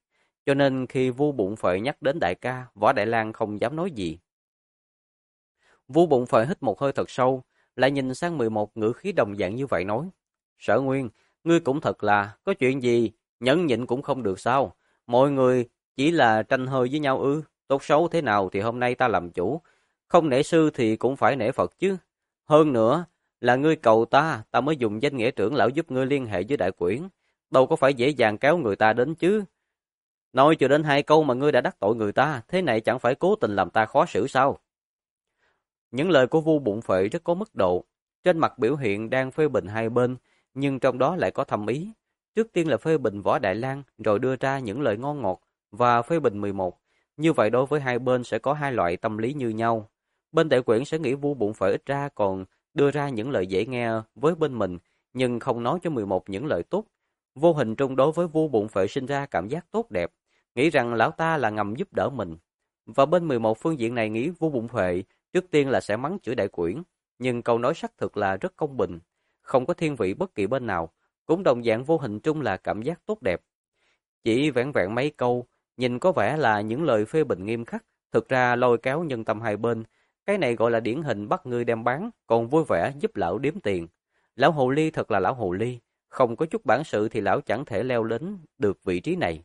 cho nên khi Vu Bụng Phệ nhắc đến đại ca, Võ Đại Lang không dám nói gì. Vu Bụng Phệ hít một hơi thật sâu, lại nhìn sang 11 ngữ khí đồng dạng như vậy nói. Sở Nguyên, ngươi cũng thật là, có chuyện gì, nhẫn nhịn cũng không được sao? Mọi người chỉ là tranh hơi với nhau ư, tốt xấu thế nào thì hôm nay ta làm chủ, không nể sư thì cũng phải nể Phật chứ. Hơn nữa, là ngươi cầu ta, ta mới dùng danh nghĩa trưởng lão giúp ngươi liên hệ với đại quyển, đâu có phải dễ dàng kéo người ta đến chứ. Nói chưa đến 2 câu mà ngươi đã đắc tội người ta, thế này chẳng phải cố tình làm ta khó xử sao? Những lời của Vu Bụng Phệ rất có mức độ, trên mặt biểu hiện đang phê bình hai bên, nhưng trong đó lại có thâm ý. Trước tiên là phê bình Võ Đại Lang, rồi đưa ra những lời ngon ngọt và phê bình 11. Như vậy đối với hai bên sẽ có hai loại tâm lý như nhau. Bên đại quyển sẽ nghĩ Vu Bụng Phệ ít ra còn đưa ra những lời dễ nghe với bên mình, nhưng không nói cho 11 những lời tốt. Vô hình trung đối với Vu Bụng Phệ sinh ra cảm giác tốt đẹp, nghĩ rằng lão ta là ngầm giúp đỡ mình. Và bên 11 phương diện này nghĩ Vu Bụng Phệ trước tiên là sẽ mắng chửi đại quyển, nhưng câu nói xác thực là rất công bình, không có thiên vị bất kỳ bên nào, cũng đồng dạng vô hình trung là cảm giác tốt đẹp. Chỉ vẻn vẹn mấy câu, nhìn có vẻ là những lời phê bình nghiêm khắc, thực ra lôi kéo nhân tâm hai bên. Cái này gọi là điển hình bắt ngươi đem bán, còn vui vẻ giúp lão đếm tiền. Lão hồ ly thật là lão hồ ly, không có chút bản sự thì lão chẳng thể leo lên được vị trí này.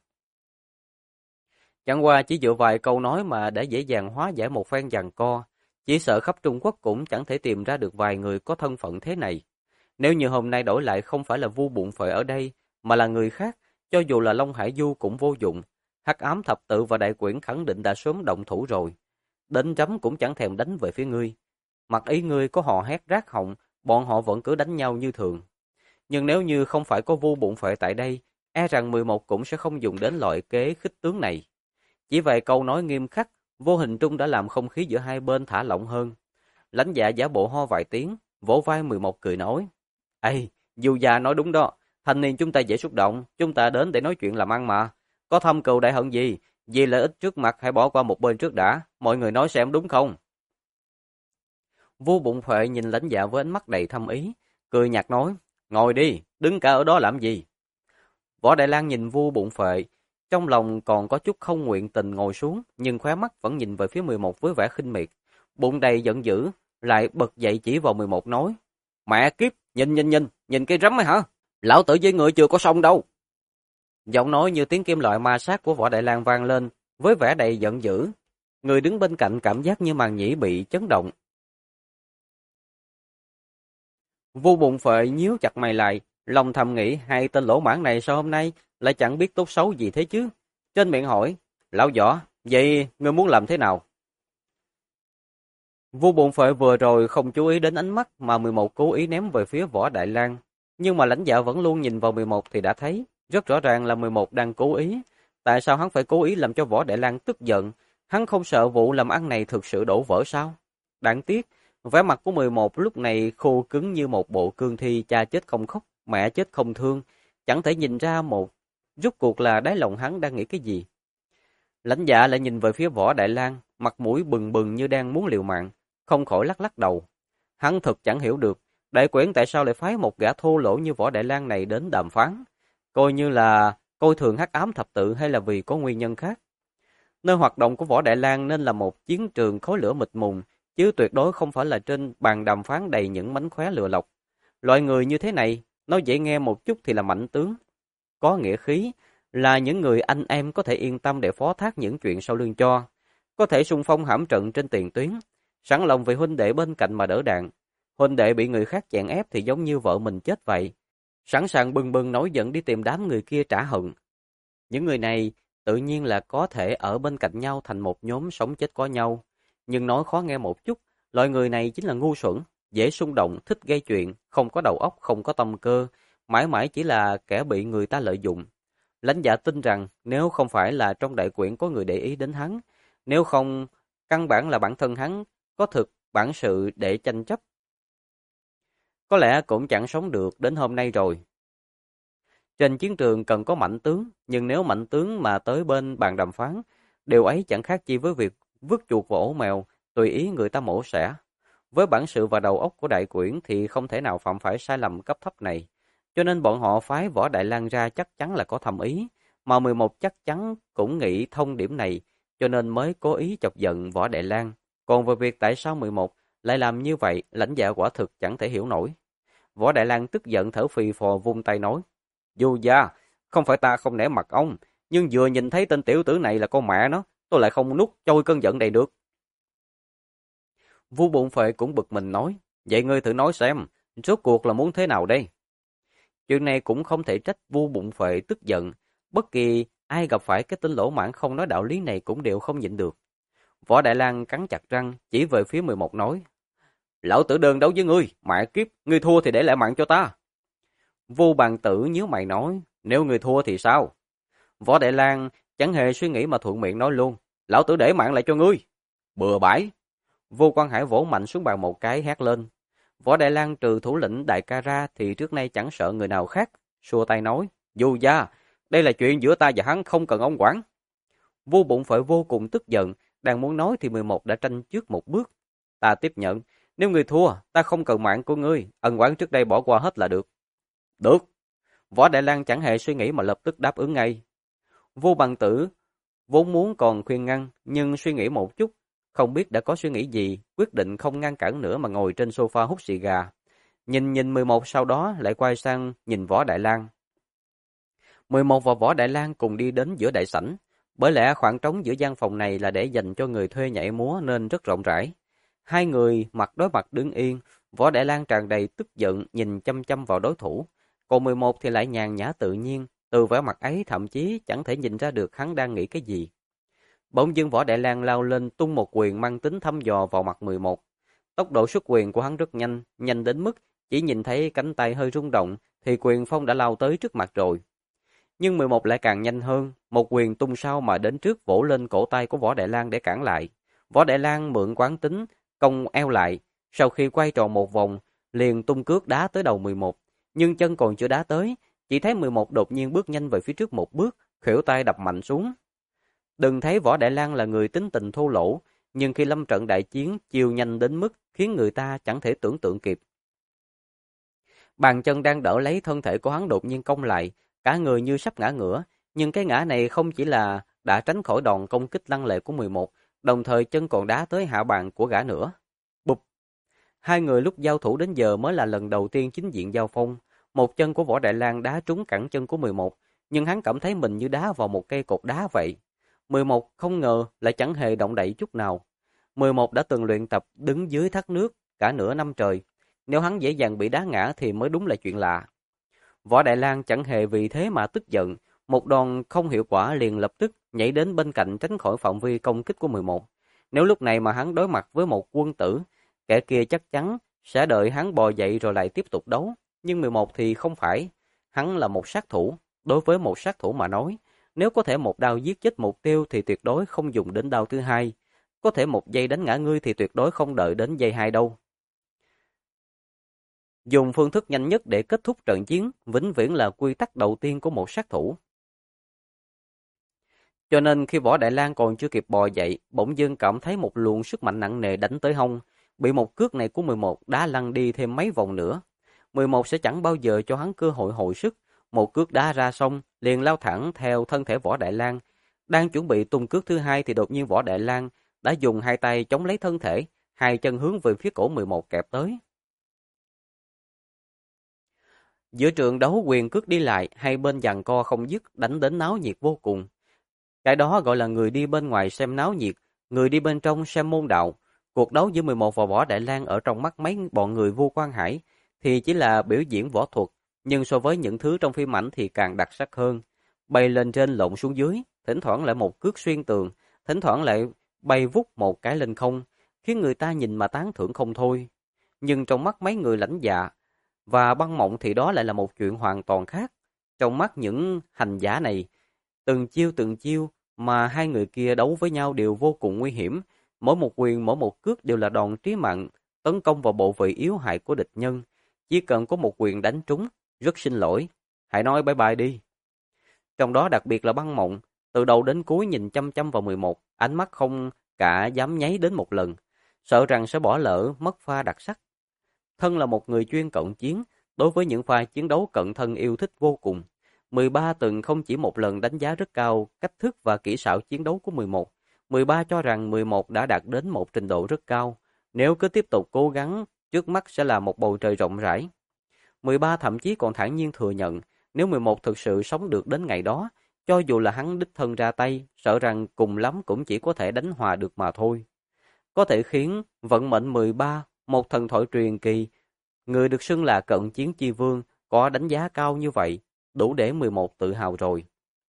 Chẳng qua chỉ dựa vài câu nói mà đã dễ dàng hóa giải một phen giằng co, chỉ sợ khắp Trung Quốc cũng chẳng thể tìm ra được vài người có thân phận thế này. Nếu như hôm nay đổi lại không phải là Vu Bụng Phệ ở đây, mà là người khác, cho dù là Long Hải Du cũng vô dụng. Hắc Ám Thập Tự và đại quyển khẳng định đã sớm động thủ rồi. Đến chấm cũng chẳng thèm đánh về phía ngươi. Mặc ý ngươi có hò hét rát họng, bọn họ vẫn cứ đánh nhau như thường. Nhưng nếu như không phải có Vu Bụng Phệ tại đây, e rằng 11 cũng sẽ không dùng đến loại kế khích tướng này. Chỉ vài câu nói nghiêm khắc, vô hình trung đã làm không khí giữa hai bên thả lỏng hơn. Lãnh Dạ giả bộ ho vài tiếng, vỗ vai 11 cười nói. Ê, Du già nói đúng đó, thanh niên chúng ta dễ xúc động, chúng ta đến để nói chuyện làm ăn mà. Có thâm cừu đại hận gì, vì lợi ích trước mặt hãy bỏ qua một bên trước đã, mọi người nói xem đúng không? Vu Bụng Phệ nhìn Lãnh Dạ với ánh mắt đầy thâm ý, cười nhạt nói, ngồi đi, đứng cả ở đó làm gì? Võ Đại Lang nhìn Vu Bụng Phệ, trong lòng còn có chút không nguyện tình ngồi xuống, nhưng khóe mắt vẫn nhìn về phía 11 với vẻ khinh miệt. Bụng đầy giận dữ, lại bật dậy chỉ vào 11 nói, mẹ kiếp, nhìn cây rắm ấy hả? Lão tử với người chưa có xong đâu. Giọng nói như tiếng kim loại ma sát của Võ Đại Lang vang lên, với vẻ đầy giận dữ. Người đứng bên cạnh cảm giác như màng nhĩ bị chấn động. Vu Bụng Phệ nhíu chặt mày lại, lòng thầm nghĩ hai tên lỗ mãng này sao hôm nay lại chẳng biết tốt xấu gì thế chứ. Trên miệng hỏi, lão Võ, vậy ngươi muốn làm thế nào? Vu Bụng Phệ vừa rồi không chú ý đến ánh mắt mà 11 cố ý ném về phía Võ Đại Lang, nhưng mà Lãnh Dạ vẫn luôn nhìn vào 11 thì đã thấy, rất rõ ràng là 11 đang cố ý. Tại sao hắn phải cố ý làm cho Võ Đại Lang tức giận? Hắn không sợ vụ làm ăn này thực sự đổ vỡ sao? Đáng tiếc, vẻ mặt của 11 lúc này khô cứng như một bộ cương thi cha chết không khóc, mẹ chết không thương, chẳng thể nhìn ra một rốt cuộc là đáy lòng hắn đang nghĩ cái gì. Lãnh Dạ lại nhìn về phía Võ Đại Lang, mặt mũi bừng bừng như đang muốn liều mạng, không khỏi lắc lắc đầu. Hắn thực chẳng hiểu được, đại quyển tại sao lại phái một gã thô lỗ như Võ Đại Lang này đến đàm phán, coi như là coi thường Hắc Ám Thập Tự hay là vì có nguyên nhân khác. Nơi hoạt động của Võ Đại Lang nên là một chiến trường khói lửa mịt mùng, chứ tuyệt đối không phải là trên bàn đàm phán đầy những mánh khóe lừa lọc. Loại người như thế này, nói dễ nghe một chút thì là mạnh tướng, có nghĩa khí, là những người anh em có thể yên tâm để phó thác những chuyện sau lưng cho, có thể xung phong hãm trận trên tiền tuyến, sẵn lòng vì huynh đệ bên cạnh mà đỡ đạn. Huynh đệ bị người khác chèn ép thì giống như vợ mình chết vậy, sẵn sàng bừng bừng nổi giận đi tìm đám người kia trả hận. Những người này tự nhiên là có thể ở bên cạnh nhau thành một nhóm sống chết có nhau, nhưng nói khó nghe một chút, loại người này chính là ngu xuẩn, dễ xung động, thích gây chuyện, không có đầu óc, không có tâm cơ, mãi mãi chỉ là kẻ bị người ta lợi dụng. Lãnh Dạ tin rằng nếu không phải là trong đại quyển có người để ý đến hắn, nếu không, căn bản là bản thân hắn có thực bản sự để tranh chấp, có lẽ cũng chẳng sống được đến hôm nay rồi. Trên chiến trường cần có mạnh tướng, nhưng nếu mạnh tướng mà tới bên bàn đàm phán, điều ấy chẳng khác chi với việc vứt chuột vào ổ mèo, tùy ý người ta mổ xẻ. Với bản sự và đầu óc của đại quyển thì không thể nào phạm phải sai lầm cấp thấp này, cho nên bọn họ phái Võ Đại Lang ra chắc chắn là có thâm ý, mà 11 chắc chắn cũng nghĩ thông điểm này, cho nên mới cố ý chọc giận Võ Đại Lang. Còn về việc tại sao 11 lại làm như vậy, lãnh dạ quả thực chẳng thể hiểu nổi. Võ Đại Lang tức giận thở phì phò vung tay nói, dù gia, không phải ta không nể mặt ông, nhưng vừa nhìn thấy tên tiểu tử này là con mẹ nó, tôi lại không nuốt trôi cơn giận này được. Vu Bụng Phệ cũng bực mình nói, vậy ngươi thử nói xem, rốt cuộc là muốn thế nào đây? Chuyện này cũng không thể trách Vu Bụng Phệ tức giận, bất kỳ ai gặp phải cái tên lỗ mãng không nói đạo lý này cũng đều không nhịn được. Võ Đại Lang cắn chặt răng, chỉ về phía 11 nói, lão tử đơn đấu với ngươi, mẹ kiếp, ngươi thua thì để lại mạng cho ta. Vu Bàn Tử nhíu mày nói, nếu ngươi thua thì sao? Võ Đại Lang chẳng hề suy nghĩ mà thuận miệng nói luôn, lão tử để mạng lại cho ngươi. Bừa bãi. Vô Quan Hải vỗ mạnh xuống bàn một cái hét lên. Võ Đại Lang trừ thủ lĩnh đại ca ra thì trước nay chẳng sợ người nào khác, xua tay nói, dù gia, đây là chuyện giữa ta và hắn, không cần ông quản. Vô Bụng Phệ vô cùng tức giận, đang muốn nói thì 11 đã tranh trước một bước. Ta tiếp nhận, nếu ngươi thua, ta không cần mạng của ngươi, ân oán trước đây bỏ qua hết là được. Được. Võ Đại Lang chẳng hề suy nghĩ mà lập tức đáp ứng ngay. Vô Bằng Tử vốn muốn còn khuyên ngăn, nhưng suy nghĩ một chút, không biết đã có suy nghĩ gì, quyết định không ngăn cản nữa mà ngồi trên sofa hút xì gà. Nhìn 11 sau đó lại quay sang nhìn Võ Đại Lang. 11 và Võ Đại Lang cùng đi đến giữa đại sảnh, bởi lẽ khoảng trống giữa gian phòng này là để dành cho người thuê nhảy múa nên rất rộng rãi. Hai người mặt đối mặt đứng yên, Võ Đại Lang tràn đầy tức giận nhìn chăm chăm vào đối thủ, còn 11 thì lại nhàn nhã tự nhiên, từ vẻ mặt ấy thậm chí chẳng thể nhìn ra được hắn đang nghĩ cái gì. Bỗng dưng Võ Đại Lang lao lên tung một quyền mang tính thăm dò vào mặt 11. Tốc độ xuất quyền của hắn rất nhanh, nhanh đến mức chỉ nhìn thấy cánh tay hơi rung động thì quyền phong đã lao tới trước mặt rồi. Nhưng 11 lại càng nhanh hơn, một quyền tung sau mà đến trước vỗ lên cổ tay của Võ Đại Lang để cản lại. Võ Đại Lang mượn quán tính, cong eo lại, sau khi quay tròn một vòng, liền tung cước đá tới đầu 11. Nhưng chân còn chưa đá tới, chỉ thấy 11 đột nhiên bước nhanh về phía trước một bước, khuỷu tay đập mạnh xuống. Đừng thấy Võ Đại Lang là người tính tình thô lỗ, nhưng khi lâm trận đại chiến, chiêu nhanh đến mức khiến người ta chẳng thể tưởng tượng kịp. Bàn chân đang đỡ lấy thân thể của hắn đột nhiên cong lại, cả người như sắp ngã ngửa, nhưng cái ngã này không chỉ là đã tránh khỏi đòn công kích lăng lệ của 11, đồng thời chân còn đá tới hạ bàn của gã nữa. Bụp! Hai người lúc giao thủ đến giờ mới là lần đầu tiên chính diện giao phong. Một chân của Võ Đại Lang đá trúng cẳng chân của 11, nhưng hắn cảm thấy mình như đá vào một cây cột đá vậy. 11 không ngờ lại chẳng hề động đậy chút nào. 11 đã từng luyện tập đứng dưới thác nước cả nửa năm trời. Nếu hắn dễ dàng bị đá ngã thì mới đúng là chuyện lạ. Võ Đại Lang chẳng hề vì thế mà tức giận. Một đòn không hiệu quả liền lập tức nhảy đến bên cạnh tránh khỏi phạm vi công kích của 11. Nếu lúc này mà hắn đối mặt với một quân tử, kẻ kia chắc chắn sẽ đợi hắn bò dậy rồi lại tiếp tục đấu. Nhưng 11 thì không phải. Hắn là một sát thủ. Đối với một sát thủ mà nói, nếu có thể một đao giết chết mục tiêu thì tuyệt đối không dùng đến đao thứ hai. Có thể một giây đánh ngã ngươi thì tuyệt đối không đợi đến giây hai đâu. Dùng phương thức nhanh nhất để kết thúc trận chiến, vĩnh viễn là quy tắc đầu tiên của một sát thủ. Cho nên khi Võ Đại Lang còn chưa kịp bò dậy, bỗng dưng cảm thấy một luồng sức mạnh nặng nề đánh tới hông. Bị một cước này của 11 đá lăn đi thêm mấy vòng nữa. 11 sẽ chẳng bao giờ cho hắn cơ hội hồi sức. Một cước đá ra xong, liền lao thẳng theo thân thể Võ Đại Lang. Đang chuẩn bị tung cước thứ hai thì đột nhiên Võ Đại Lang đã dùng hai tay chống lấy thân thể, hai chân hướng về phía cổ 11 kẹp tới. Giữa trường đấu quyền cước đi lại, hai bên giằng co không dứt, đánh đến náo nhiệt vô cùng. Cái đó gọi là người đi bên ngoài xem náo nhiệt, người đi bên trong xem môn đạo. Cuộc đấu giữa 11 và Võ Đại Lang ở trong mắt mấy bọn người Vô Quan Hải thì chỉ là biểu diễn võ thuật, nhưng so với những thứ trong phim ảnh thì càng đặc sắc hơn. Bay lên trên lộn xuống dưới, thỉnh thoảng lại một cước xuyên tường, thỉnh thoảng lại bay vút một cái lên không, khiến người ta nhìn mà tán thưởng không thôi. Nhưng trong mắt mấy người lãnh dạ và Băng Mộng thì đó lại là một chuyện hoàn toàn khác. Trong mắt những hành giả này, từng chiêu mà hai người kia đấu với nhau đều vô cùng nguy hiểm. Mỗi một quyền, mỗi một cước đều là đòn trí mạng, tấn công vào bộ vị yếu hại của địch nhân. Chỉ cần có một quyền đánh trúng, rất xin lỗi, hãy nói bye bye đi. Trong đó đặc biệt là Băng Mộng, từ đầu đến cuối nhìn chăm chăm vào 11, ánh mắt không cả dám nháy đến một lần, sợ rằng sẽ bỏ lỡ mất pha đặc sắc. Thân là một người chuyên cận chiến, đối với những pha chiến đấu cận thân yêu thích vô cùng. 13 từng không chỉ một lần đánh giá rất cao cách thức và kỹ xảo chiến đấu của 11. 13 cho rằng 11 đã đạt đến một trình độ rất cao. Nếu cứ tiếp tục cố gắng, trước mắt sẽ là một bầu trời rộng rãi. 13 thậm chí còn thản nhiên thừa nhận, nếu 11 thực sự sống được đến ngày đó, cho dù là hắn đích thân ra tay, sợ rằng cùng lắm cũng chỉ có thể đánh hòa được mà thôi. Có thể khiến vận mệnh 13, một thần thoại truyền kỳ, người được xưng là cận chiến chi vương, có đánh giá cao như vậy, đủ để 11 tự hào rồi.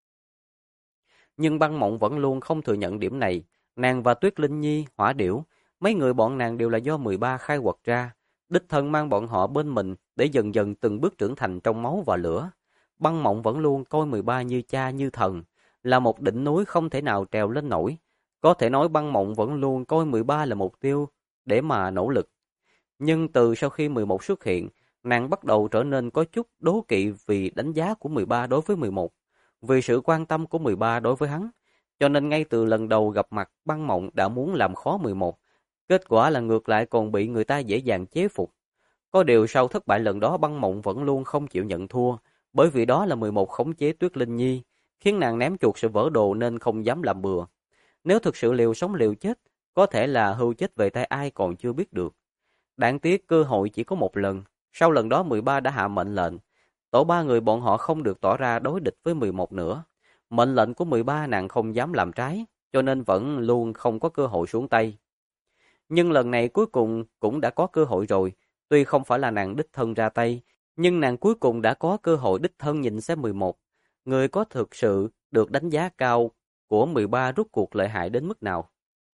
Nhưng Băng Mộng vẫn luôn không thừa nhận điểm này. Nàng và Tuyết Linh Nhi, Hỏa Điểu, mấy người bọn nàng đều là do 13 khai quật ra, đích thân mang bọn họ bên mình để dần dần từng bước trưởng thành trong máu và lửa. Băng Mộng vẫn luôn coi 13 như cha như thần, là một đỉnh núi không thể nào trèo lên nổi. Có thể nói Băng Mộng vẫn luôn coi 13 là mục tiêu để mà nỗ lực. Nhưng từ sau khi 11 xuất hiện, nàng bắt đầu trở nên có chút đố kỵ vì đánh giá của 13 đối với 11, vì sự quan tâm của 13 đối với hắn. Cho nên ngay từ lần đầu gặp mặt, Băng Mộng đã muốn làm khó 11. Kết quả là ngược lại còn bị người ta dễ dàng chế phục. Có điều sau thất bại lần đó, Băng Mộng vẫn luôn không chịu nhận thua, bởi vì đó là 11 khống chế Tuyết Linh Nhi, khiến nàng ném chuột sự vỡ đồ nên không dám làm bừa. Nếu thực sự liều sống liều chết, có thể là hưu chết về tay ai còn chưa biết được. Đáng tiếc cơ hội chỉ có một lần, sau lần đó 13 đã hạ mệnh lệnh. Tổ ba người bọn họ không được tỏ ra đối địch với 11 nữa. Mệnh lệnh của 13 nàng không dám làm trái, cho nên vẫn luôn không có cơ hội xuống tay. Nhưng lần này cuối cùng cũng đã có cơ hội rồi, tuy không phải là nàng đích thân ra tay, nhưng nàng cuối cùng đã có cơ hội đích thân nhìn xem 11. Người có thực sự được đánh giá cao của 13 rút cuộc lợi hại đến mức nào.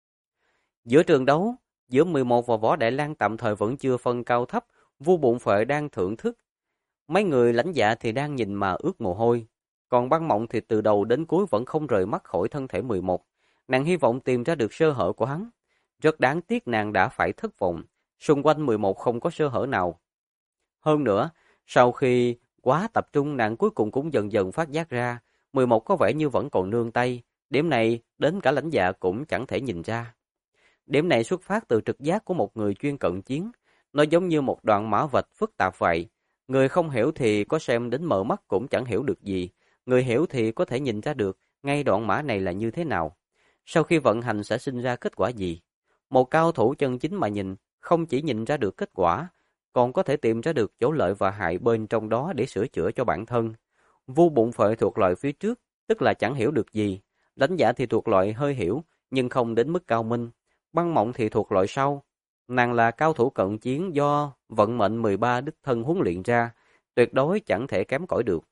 Giữa trường đấu, giữa 11 và Võ Đại Lang tạm thời vẫn chưa phân cao thấp, Vu Bụng Phệ đang thưởng thức. Mấy người lãnh dạ thì đang nhìn mà ướt mồ hôi. Còn Băng Mộng thì từ đầu đến cuối vẫn không rời mắt khỏi thân thể 11. Nàng hy vọng tìm ra được sơ hở của hắn. Rất đáng tiếc nàng đã phải thất vọng. Xung quanh 11 không có sơ hở nào. Hơn nữa, sau khi quá tập trung, nàng cuối cùng cũng dần dần phát giác ra 11 có vẻ như vẫn còn nương tay. Điểm này đến cả lãnh dạ cũng chẳng thể nhìn ra. Điểm này xuất phát từ trực giác của một người chuyên cận chiến. Nó giống như một đoạn mã vạch phức tạp vậy. Người không hiểu thì có xem đến mở mắt cũng chẳng hiểu được gì. Người hiểu thì có thể nhìn ra được ngay đoạn mã này là như thế nào. Sau khi vận hành sẽ sinh ra kết quả gì. Một cao thủ chân chính mà nhìn, không chỉ nhìn ra được kết quả, còn có thể tìm ra được chỗ lợi và hại bên trong đó để sửa chữa cho bản thân. Vu Bụng Phệ thuộc loại phía trước, tức là chẳng hiểu được gì. Đánh giả thì thuộc loại hơi hiểu, nhưng không đến mức cao minh. Băng Mộng thì thuộc loại sau. Nàng là cao thủ cận chiến do vận mệnh 13 đích thân huấn luyện ra, tuyệt đối chẳng thể kém cỏi được.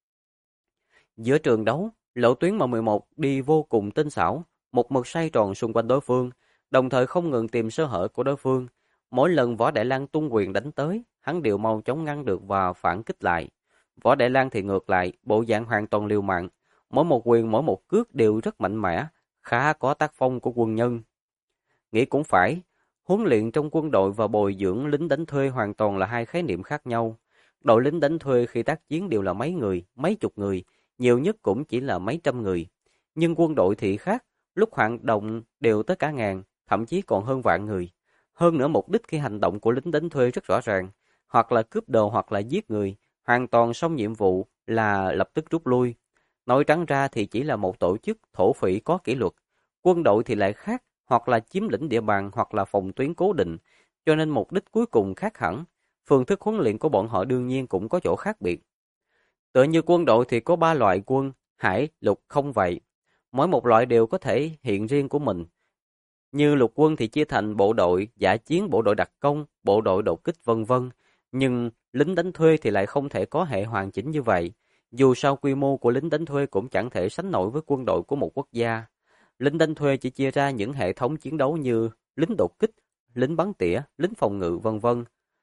Giữa trường đấu, lộ tuyến mà 11 đi vô cùng tinh xảo, một mực xoay tròn xung quanh đối phương, đồng thời không ngừng tìm sơ hở của đối phương. Mỗi lần Võ Đại Lang tung quyền đánh tới, hắn đều mau chóng ngăn được và phản kích lại. Võ Đại Lang thì ngược lại, bộ dạng hoàn toàn liều mạng, mỗi một quyền mỗi một cước đều rất mạnh mẽ, khá có tác phong của quân nhân. Nghĩ cũng phải, huấn luyện trong quân đội và bồi dưỡng lính đánh thuê hoàn toàn là hai khái niệm khác nhau. Đội lính đánh thuê khi tác chiến đều là mấy người, mấy chục người, nhiều nhất cũng chỉ là mấy trăm người. Nhưng quân đội thì khác, lúc hoạt động đều tới cả ngàn, thậm chí còn hơn vạn người. Hơn nữa mục đích khi hành động của lính đánh thuê rất rõ ràng, hoặc là cướp đồ hoặc là giết người, hoàn toàn xong nhiệm vụ là lập tức rút lui. Nói trắng ra thì chỉ là một tổ chức thổ phỉ có kỷ luật. Quân đội thì lại khác, hoặc là chiếm lĩnh địa bàn hoặc là phòng tuyến cố định, cho nên mục đích cuối cùng khác hẳn. Phương thức huấn luyện của bọn họ đương nhiên cũng có chỗ khác biệt. Tựa như quân đội thì có 3 loại quân, hải, lục, không vậy. Mỗi một loại đều có thể hiện riêng của mình. Như lục quân thì chia thành bộ đội, dã chiến, bộ đội đặc công, bộ đội đột kích vân vân. Nhưng lính đánh thuê thì lại không thể có hệ hoàn chỉnh như vậy. Dù sao quy mô của lính đánh thuê cũng chẳng thể sánh nổi với quân đội của một quốc gia. Lính đánh thuê chỉ chia ra những hệ thống chiến đấu như lính đột kích, lính bắn tỉa, lính phòng ngự vân vân.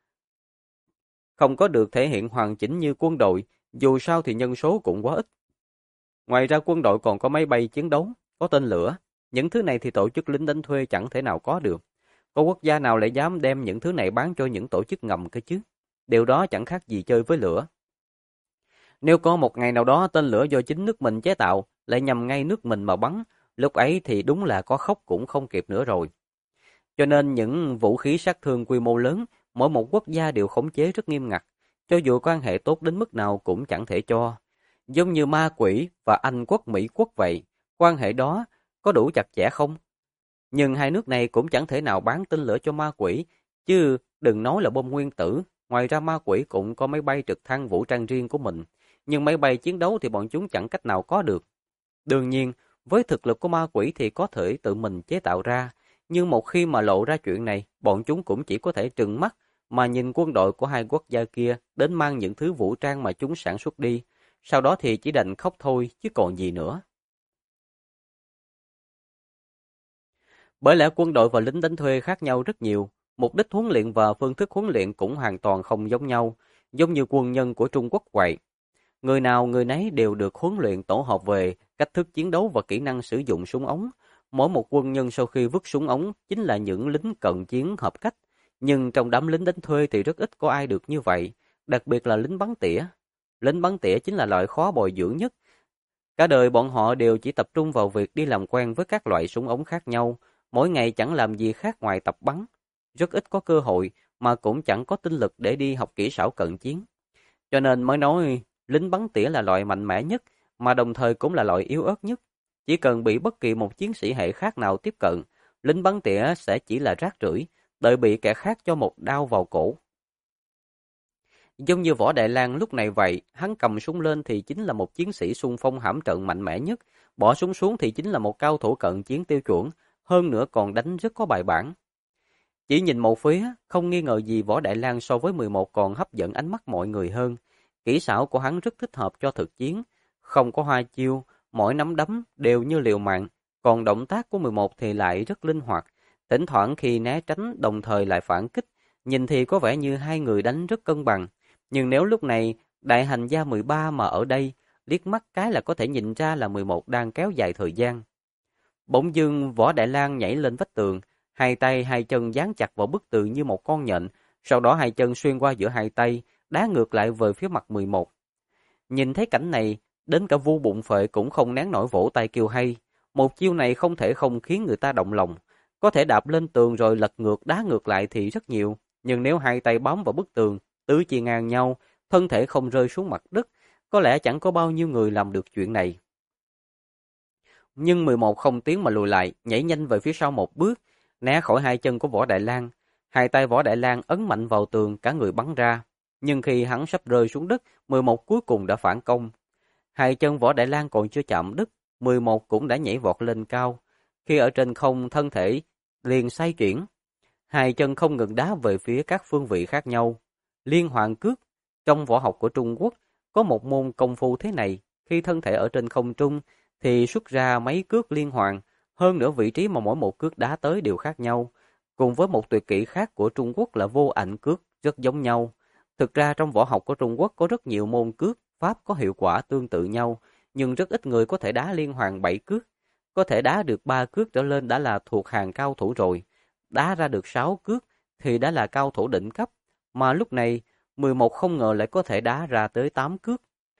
Không có được thể hiện hoàn chỉnh như quân đội, dù sao thì nhân số cũng quá ít. Ngoài ra quân đội còn có máy bay chiến đấu, có tên lửa. Những thứ này thì tổ chức lính đánh thuê chẳng thể nào có được. Có quốc gia nào lại dám đem những thứ này bán cho những tổ chức ngầm cơ chứ? Điều đó chẳng khác gì chơi với lửa. Nếu có một ngày nào đó tên lửa do chính nước mình chế tạo lại nhằm ngay nước mình mà bắn, lúc ấy thì đúng là có khóc cũng không kịp nữa rồi. Cho nên những vũ khí sát thương quy mô lớn, mỗi một quốc gia đều khống chế rất nghiêm ngặt. Cho dù quan hệ tốt đến mức nào cũng chẳng thể cho. Giống như ma quỷ và Anh quốc Mỹ quốc vậy, quan hệ đó có đủ chặt chẽ không? Nhưng hai nước này cũng chẳng thể nào bán tên lửa cho ma quỷ, chứ đừng nói là bom nguyên tử. Ngoài ra ma quỷ cũng có máy bay trực thăng vũ trang riêng của mình, nhưng máy bay chiến đấu thì bọn chúng chẳng cách nào có được. Đương nhiên, với thực lực của ma quỷ thì có thể tự mình chế tạo ra, nhưng một khi mà lộ ra chuyện này, bọn chúng cũng chỉ có thể trừng mắt mà nhìn quân đội của hai quốc gia kia đến mang những thứ vũ trang mà chúng sản xuất đi. Sau đó thì chỉ đành khóc thôi chứ còn gì nữa. Bởi lẽ quân đội và lính đánh thuê khác nhau rất nhiều, mục đích huấn luyện và phương thức huấn luyện cũng hoàn toàn không giống nhau, giống như quân nhân của Trung Quốc vậy. Người nào người nấy đều được huấn luyện tổ hợp về cách thức chiến đấu và kỹ năng sử dụng súng ống. Mỗi một quân nhân sau khi vứt súng ống chính là những lính cận chiến hợp cách. Nhưng trong đám lính đánh thuê thì rất ít có ai được như vậy, đặc biệt là lính bắn tỉa. Lính bắn tỉa chính là loại khó bồi dưỡng nhất. Cả đời bọn họ đều chỉ tập trung vào việc đi làm quen với các loại súng ống khác nhau, mỗi ngày chẳng làm gì khác ngoài tập bắn. Rất ít có cơ hội mà cũng chẳng có tinh lực để đi học kỹ xảo cận chiến. Cho nên mới nói lính bắn tỉa là loại mạnh mẽ nhất, mà đồng thời cũng là loại yếu ớt nhất. Chỉ cần bị bất kỳ một chiến sĩ hệ khác nào tiếp cận, lính bắn tỉa sẽ chỉ là rác rưởi, đợi bị kẻ khác cho một đao vào cổ. Giống như Võ Đại Lang lúc này vậy, hắn cầm súng lên thì chính là một chiến sĩ xung phong hãm trận mạnh mẽ nhất, bỏ súng xuống thì chính là một cao thủ cận chiến tiêu chuẩn, hơn nữa còn đánh rất có bài bản. Chỉ nhìn một phía, không nghi ngờ gì Võ Đại Lang so với 11 còn hấp dẫn ánh mắt mọi người hơn. Kỹ xảo của hắn rất thích hợp cho thực chiến, không có hoa chiêu, mỗi nắm đấm đều như liều mạng, còn động tác của 11 thì lại rất linh hoạt, thỉnh thoảng khi né tránh đồng thời lại phản kích, nhìn thì có vẻ như hai người đánh rất cân bằng. Nhưng nếu lúc này đại hành gia 13 mà ở đây, liếc mắt cái là có thể nhìn ra là 11 đang kéo dài thời gian. Bỗng dưng Võ Đại Lang nhảy lên vách tường, hai tay hai chân dán chặt vào bức tường như một con nhện, sau đó hai chân xuyên qua giữa hai tay, đá ngược lại về phía mặt 11. Nhìn thấy cảnh này, đến cả Vu Bụng Phệ cũng không nén nổi vỗ tay kêu hay. Một chiêu này không thể không khiến người ta động lòng. Có thể đạp lên tường rồi lật ngược đá ngược lại thì rất nhiều, nhưng nếu hai tay bám vào bức tường, tứ chi ngang nhau, thân thể không rơi xuống mặt đất, có lẽ chẳng có bao nhiêu người làm được chuyện này. Nhưng 11 không tiến mà lùi lại, nhảy nhanh về phía sau một bước, né khỏi hai chân của Võ Đại Lang. Hai tay Võ Đại Lang ấn mạnh vào tường, cả người bắn ra. Nhưng khi hắn sắp rơi xuống đất, 11 cuối cùng đã phản công. Hai chân Võ Đại Lang còn chưa chạm đất, 11 cũng đã nhảy vọt lên cao. Khi ở trên không, thân thể liền xoay chuyển. Hai chân không ngừng đá về phía các phương vị khác nhau. Liên hoàn cước. Trong võ học của Trung Quốc, có một môn công phu thế này. Khi thân thể ở trên không trung, thì xuất ra mấy cước liên hoàn. Hơn nữa vị trí mà mỗi một cước đá tới đều khác nhau. Cùng với một tuyệt kỹ khác của Trung Quốc là vô ảnh cước, rất giống nhau. Thực ra trong võ học của Trung Quốc có rất nhiều môn cước, pháp có hiệu quả tương tự nhau, nhưng rất ít người có thể đá liên hoàn 7 cước. Có thể đá được 3 cước trở lên đã là thuộc hàng cao thủ rồi. Đá ra được 6 cước thì đã là cao thủ đỉnh cấp. Mà lúc này, 11 không ngờ lại có thể đá ra tới 8 cước.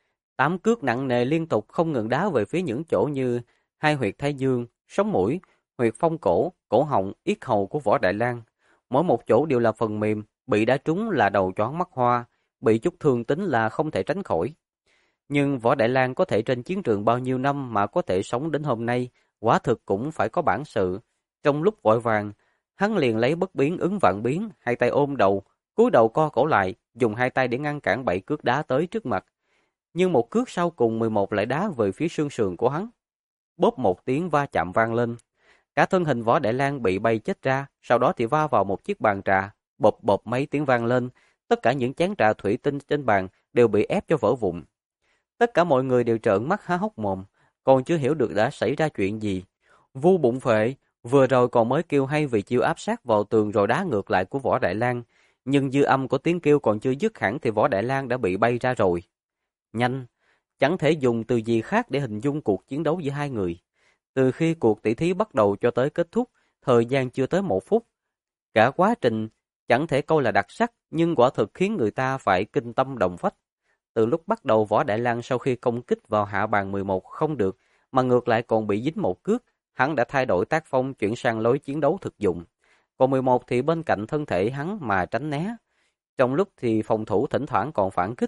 8 cước nặng nề liên tục không ngừng đá về phía những chỗ như hai huyệt thái dương, sống mũi, huyệt phong cổ, cổ họng, yết hầu của Võ Đại Lang. Mỗi một chỗ đều là phần mềm, bị đá trúng là đầu choáng mắt hoa, bị chút thương tính là không thể tránh khỏi. Nhưng Võ Đại Lang có thể trên chiến trường bao nhiêu năm mà có thể sống đến hôm nay, quả thực cũng phải có bản sự. Trong lúc vội vàng, hắn liền lấy bất biến ứng vạn biến, hai tay ôm đầu, cúi đầu co cổ lại, dùng hai tay để ngăn cản 7 cước đá tới trước mặt. Nhưng một cước sau cùng 11 lại đá về phía xương sườn của hắn. Bốp một tiếng va chạm vang lên. Cả thân hình Võ Đại Lang bị bay chết ra, sau đó thì va vào một chiếc bàn trà, bộp bộp mấy tiếng vang lên. Tất cả những chén trà thủy tinh trên bàn đều bị ép cho vỡ vụn. Tất cả mọi người đều trợn mắt há hốc mồm, còn chưa hiểu được đã xảy ra chuyện gì. Vu Bụng Phệ vừa rồi còn mới kêu hay vì chiêu áp sát vào tường rồi đá ngược lại của Võ Đại Lang, nhưng dư âm của tiếng kêu còn chưa dứt hẳn thì Võ Đại Lang đã bị bay ra rồi. Nhanh, chẳng thể dùng từ gì khác để hình dung cuộc chiến đấu giữa hai người. Từ khi cuộc tỷ thí bắt đầu cho tới kết thúc, thời gian chưa tới 1 phút. Cả quá trình chẳng thể coi là đặc sắc, nhưng quả thực khiến người ta phải kinh tâm động phách. Từ lúc bắt đầu Võ Đại Lang sau khi công kích vào hạ bàn 11 không được, mà ngược lại còn bị dính một cước, hắn đã thay đổi tác phong chuyển sang lối chiến đấu thực dụng. Còn 11 thì bên cạnh thân thể hắn mà tránh né. Trong lúc thì phòng thủ thỉnh thoảng còn phản kích,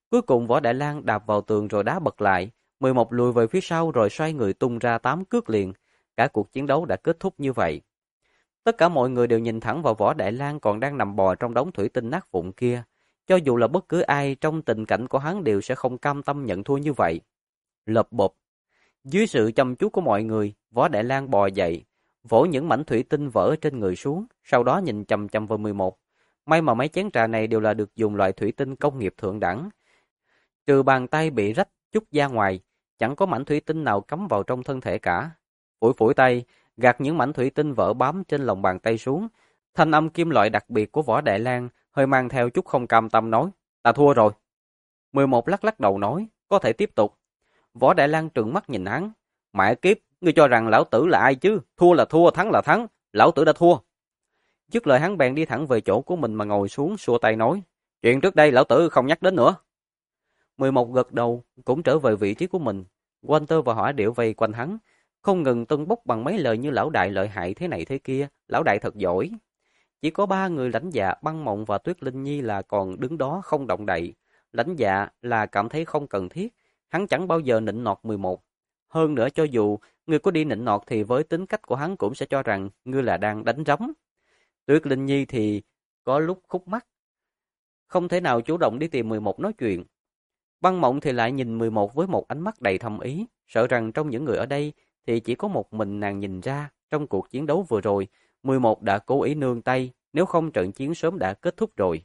Cuối cùng Võ Đại Lang đạp vào tường rồi đá bật lại, 11 lùi về phía sau rồi xoay người tung ra 8 cước liền. Cả cuộc chiến đấu đã kết thúc như vậy. Tất cả mọi người đều nhìn thẳng vào Võ Đại Lang còn đang nằm bò trong đống thủy tinh nát vụn kia. Cho dù là bất cứ ai trong tình cảnh của hắn đều sẽ không cam tâm nhận thua như vậy. Lợp bộp. Dưới sự chăm chú của mọi người, Võ Đại Lang bò dậy, vỗ những mảnh thủy tinh vỡ trên người xuống, sau đó nhìn chằm chằm vào 11. May mà mấy chén trà này đều là được dùng loại thủy tinh công nghiệp thượng đẳng. Trừ bàn tay bị rách chút da ngoài, chẳng có mảnh thủy tinh nào cắm vào trong thân thể cả. Phủi phủi tay, gạt những mảnh thủy tinh vỡ bám trên lòng bàn tay xuống. Thanh âm kim loại đặc biệt của Võ Đại Lang hơi mang theo chút không cam tâm nói, ta thua rồi. 11 lắc lắc đầu nói, có thể tiếp tục. Võ Đại Lang trừng mắt nhìn hắn, mẹ kiếp, ngươi cho rằng lão tử là ai chứ, thua là thua, thắng là thắng, lão tử đã thua. Dứt lời hắn bèn đi thẳng về chỗ của mình mà ngồi xuống xua tay nói, chuyện trước đây lão tử không nhắc đến nữa. 11 gật đầu, cũng trở về vị trí của mình. Walter và Hỏa Điểu vây quanh hắn, không ngừng tưng bốc bằng mấy lời như lão đại lợi hại thế này thế kia, lão đại thật giỏi. Chỉ có 3 người Lãnh Dạ, Băng Mộng và Tuyết Linh Nhi là còn đứng đó không động đậy. Lãnh Dạ là cảm thấy không cần thiết, hắn chẳng bao giờ nịnh nọt 11. Hơn nữa cho dù người có đi nịnh nọt thì với tính cách của hắn cũng sẽ cho rằng ngươi là đang đánh rắm. Tuyết Linh Nhi thì có lúc khúc mắc, không thể nào chủ động đi tìm 11 nói chuyện. Băng Mộng thì lại nhìn 11 với một ánh mắt đầy thâm ý, sợ rằng trong những người ở đây thì chỉ có một mình nàng nhìn ra trong cuộc chiến đấu vừa rồi, 11 đã cố ý nương tay, nếu không trận chiến sớm đã kết thúc rồi.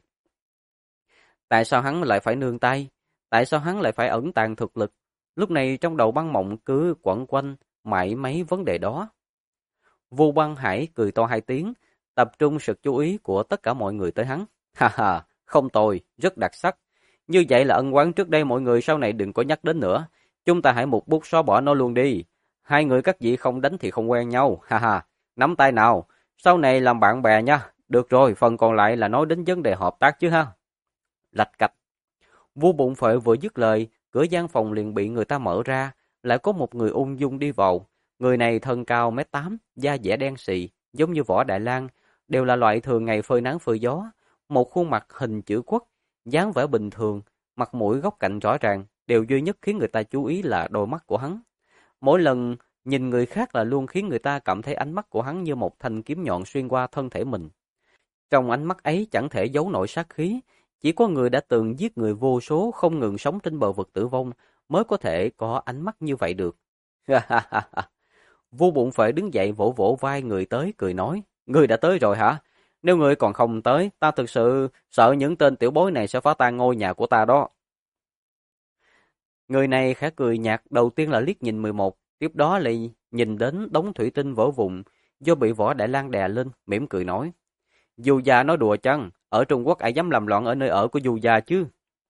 Tại sao hắn lại phải nương tay? Tại sao hắn lại phải ẩn tàng thực lực? Lúc này trong đầu Băng Mộng cứ quẩn quanh mãi mấy vấn đề đó. Vu Băng Hải cười to 2 tiếng, tập trung sự chú ý của tất cả mọi người tới hắn. Ha ha, không tồi, rất đặc sắc. Như vậy là ân oán trước đây mọi người sau này đừng có nhắc đến nữa. Chúng ta hãy một bút xóa bỏ nó luôn đi. Hai người các vị không đánh thì không quen nhau. Ha ha, nắm tay nào. Sau này làm bạn bè nha. Được rồi, phần còn lại là nói đến vấn đề hợp tác chứ ha. Lạch cạch. Vu Bụng Phệ vừa dứt lời, cửa gian phòng liền bị người ta mở ra. Lại có một người ung dung đi vào. Người này thân cao 1m8, da dẻ đen xì, giống như Võ Đại Lang, đều là loại thường ngày phơi nắng phơi gió. Một khuôn mặt hình chữ quốc, dáng vẻ bình thường, mặt mũi góc cạnh rõ ràng, điều duy nhất khiến người ta chú ý là đôi mắt của hắn. Mỗi lần nhìn người khác là luôn khiến người ta cảm thấy ánh mắt của hắn như một thanh kiếm nhọn xuyên qua thân thể mình. Trong ánh mắt ấy chẳng thể giấu nổi sát khí, chỉ có người đã từng giết người vô số không ngừng sống trên bờ vực tử vong mới có thể có ánh mắt như vậy được. Vu Bụng Phệ đứng dậy vỗ vỗ vai người tới cười nói, ngươi đã tới rồi hả? Nếu ngươi còn không tới, ta thực sự sợ những tên tiểu bối này sẽ phá tan ngôi nhà của ta đó. Người này khẽ cười nhạt, đầu tiên là liếc nhìn 11, tiếp đó lại nhìn đến đống thủy tinh vỡ vụn do bị Võ Đại Lang đè lên, mỉm cười nói, Du gia nói đùa chăng? Ở Trung Quốc ai dám làm loạn ở nơi ở của Du gia chứ?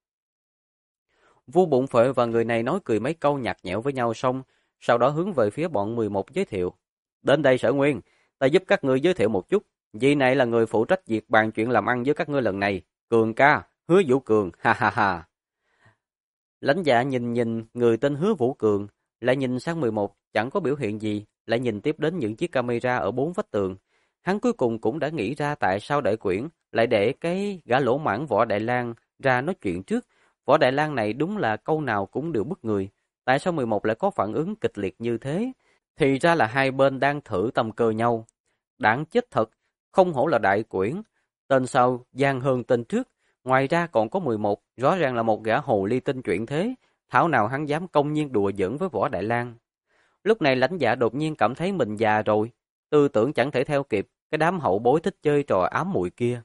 Vu Bụng Phệ và người này nói cười mấy câu nhạt nhẽo với nhau xong, sau đó hướng về phía bọn 11 giới thiệu. Đến đây Sở Nguyên, ta giúp các ngươi giới thiệu một chút. Vị này là người phụ trách việc bàn chuyện làm ăn với các ngươi lần này. Cường ca, Hứa Vũ Cường, ha ha ha. Lãnh Dạ nhìn nhìn người tên Hứa Vũ Cường, lại nhìn sang 11, chẳng có biểu hiện gì, lại nhìn tiếp đến những chiếc camera ở 4 vách tường. Hắn cuối cùng cũng đã nghĩ ra tại sao Đại Quyển lại để cái gã lỗ mãng Võ Đại Lang ra nói chuyện trước. Võ Đại Lang này đúng là câu nào cũng đều bức người. Tại sao 11 lại có phản ứng kịch liệt như thế? Thì ra là hai bên đang thử tâm cơ nhau. Đáng chết thật, không hổ là Đại Quyển. Tên sau gian hơn tên trước. Ngoài ra còn có 11, rõ ràng là một gã hồ ly tinh chuyện thế. Thảo nào hắn dám công nhiên đùa giỡn với Võ Đại Lang. Lúc này Lãnh Dạ đột nhiên cảm thấy mình già rồi. Tư tưởng chẳng thể theo kịp cái đám hậu bối thích chơi trò ám muội kia.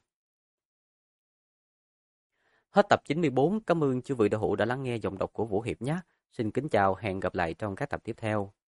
Hết tập 94, cảm ơn chư vị đạo hữu đã lắng nghe giọng đọc của Vũ Hiệp nhé. Xin kính chào, hẹn gặp lại trong các tập tiếp theo.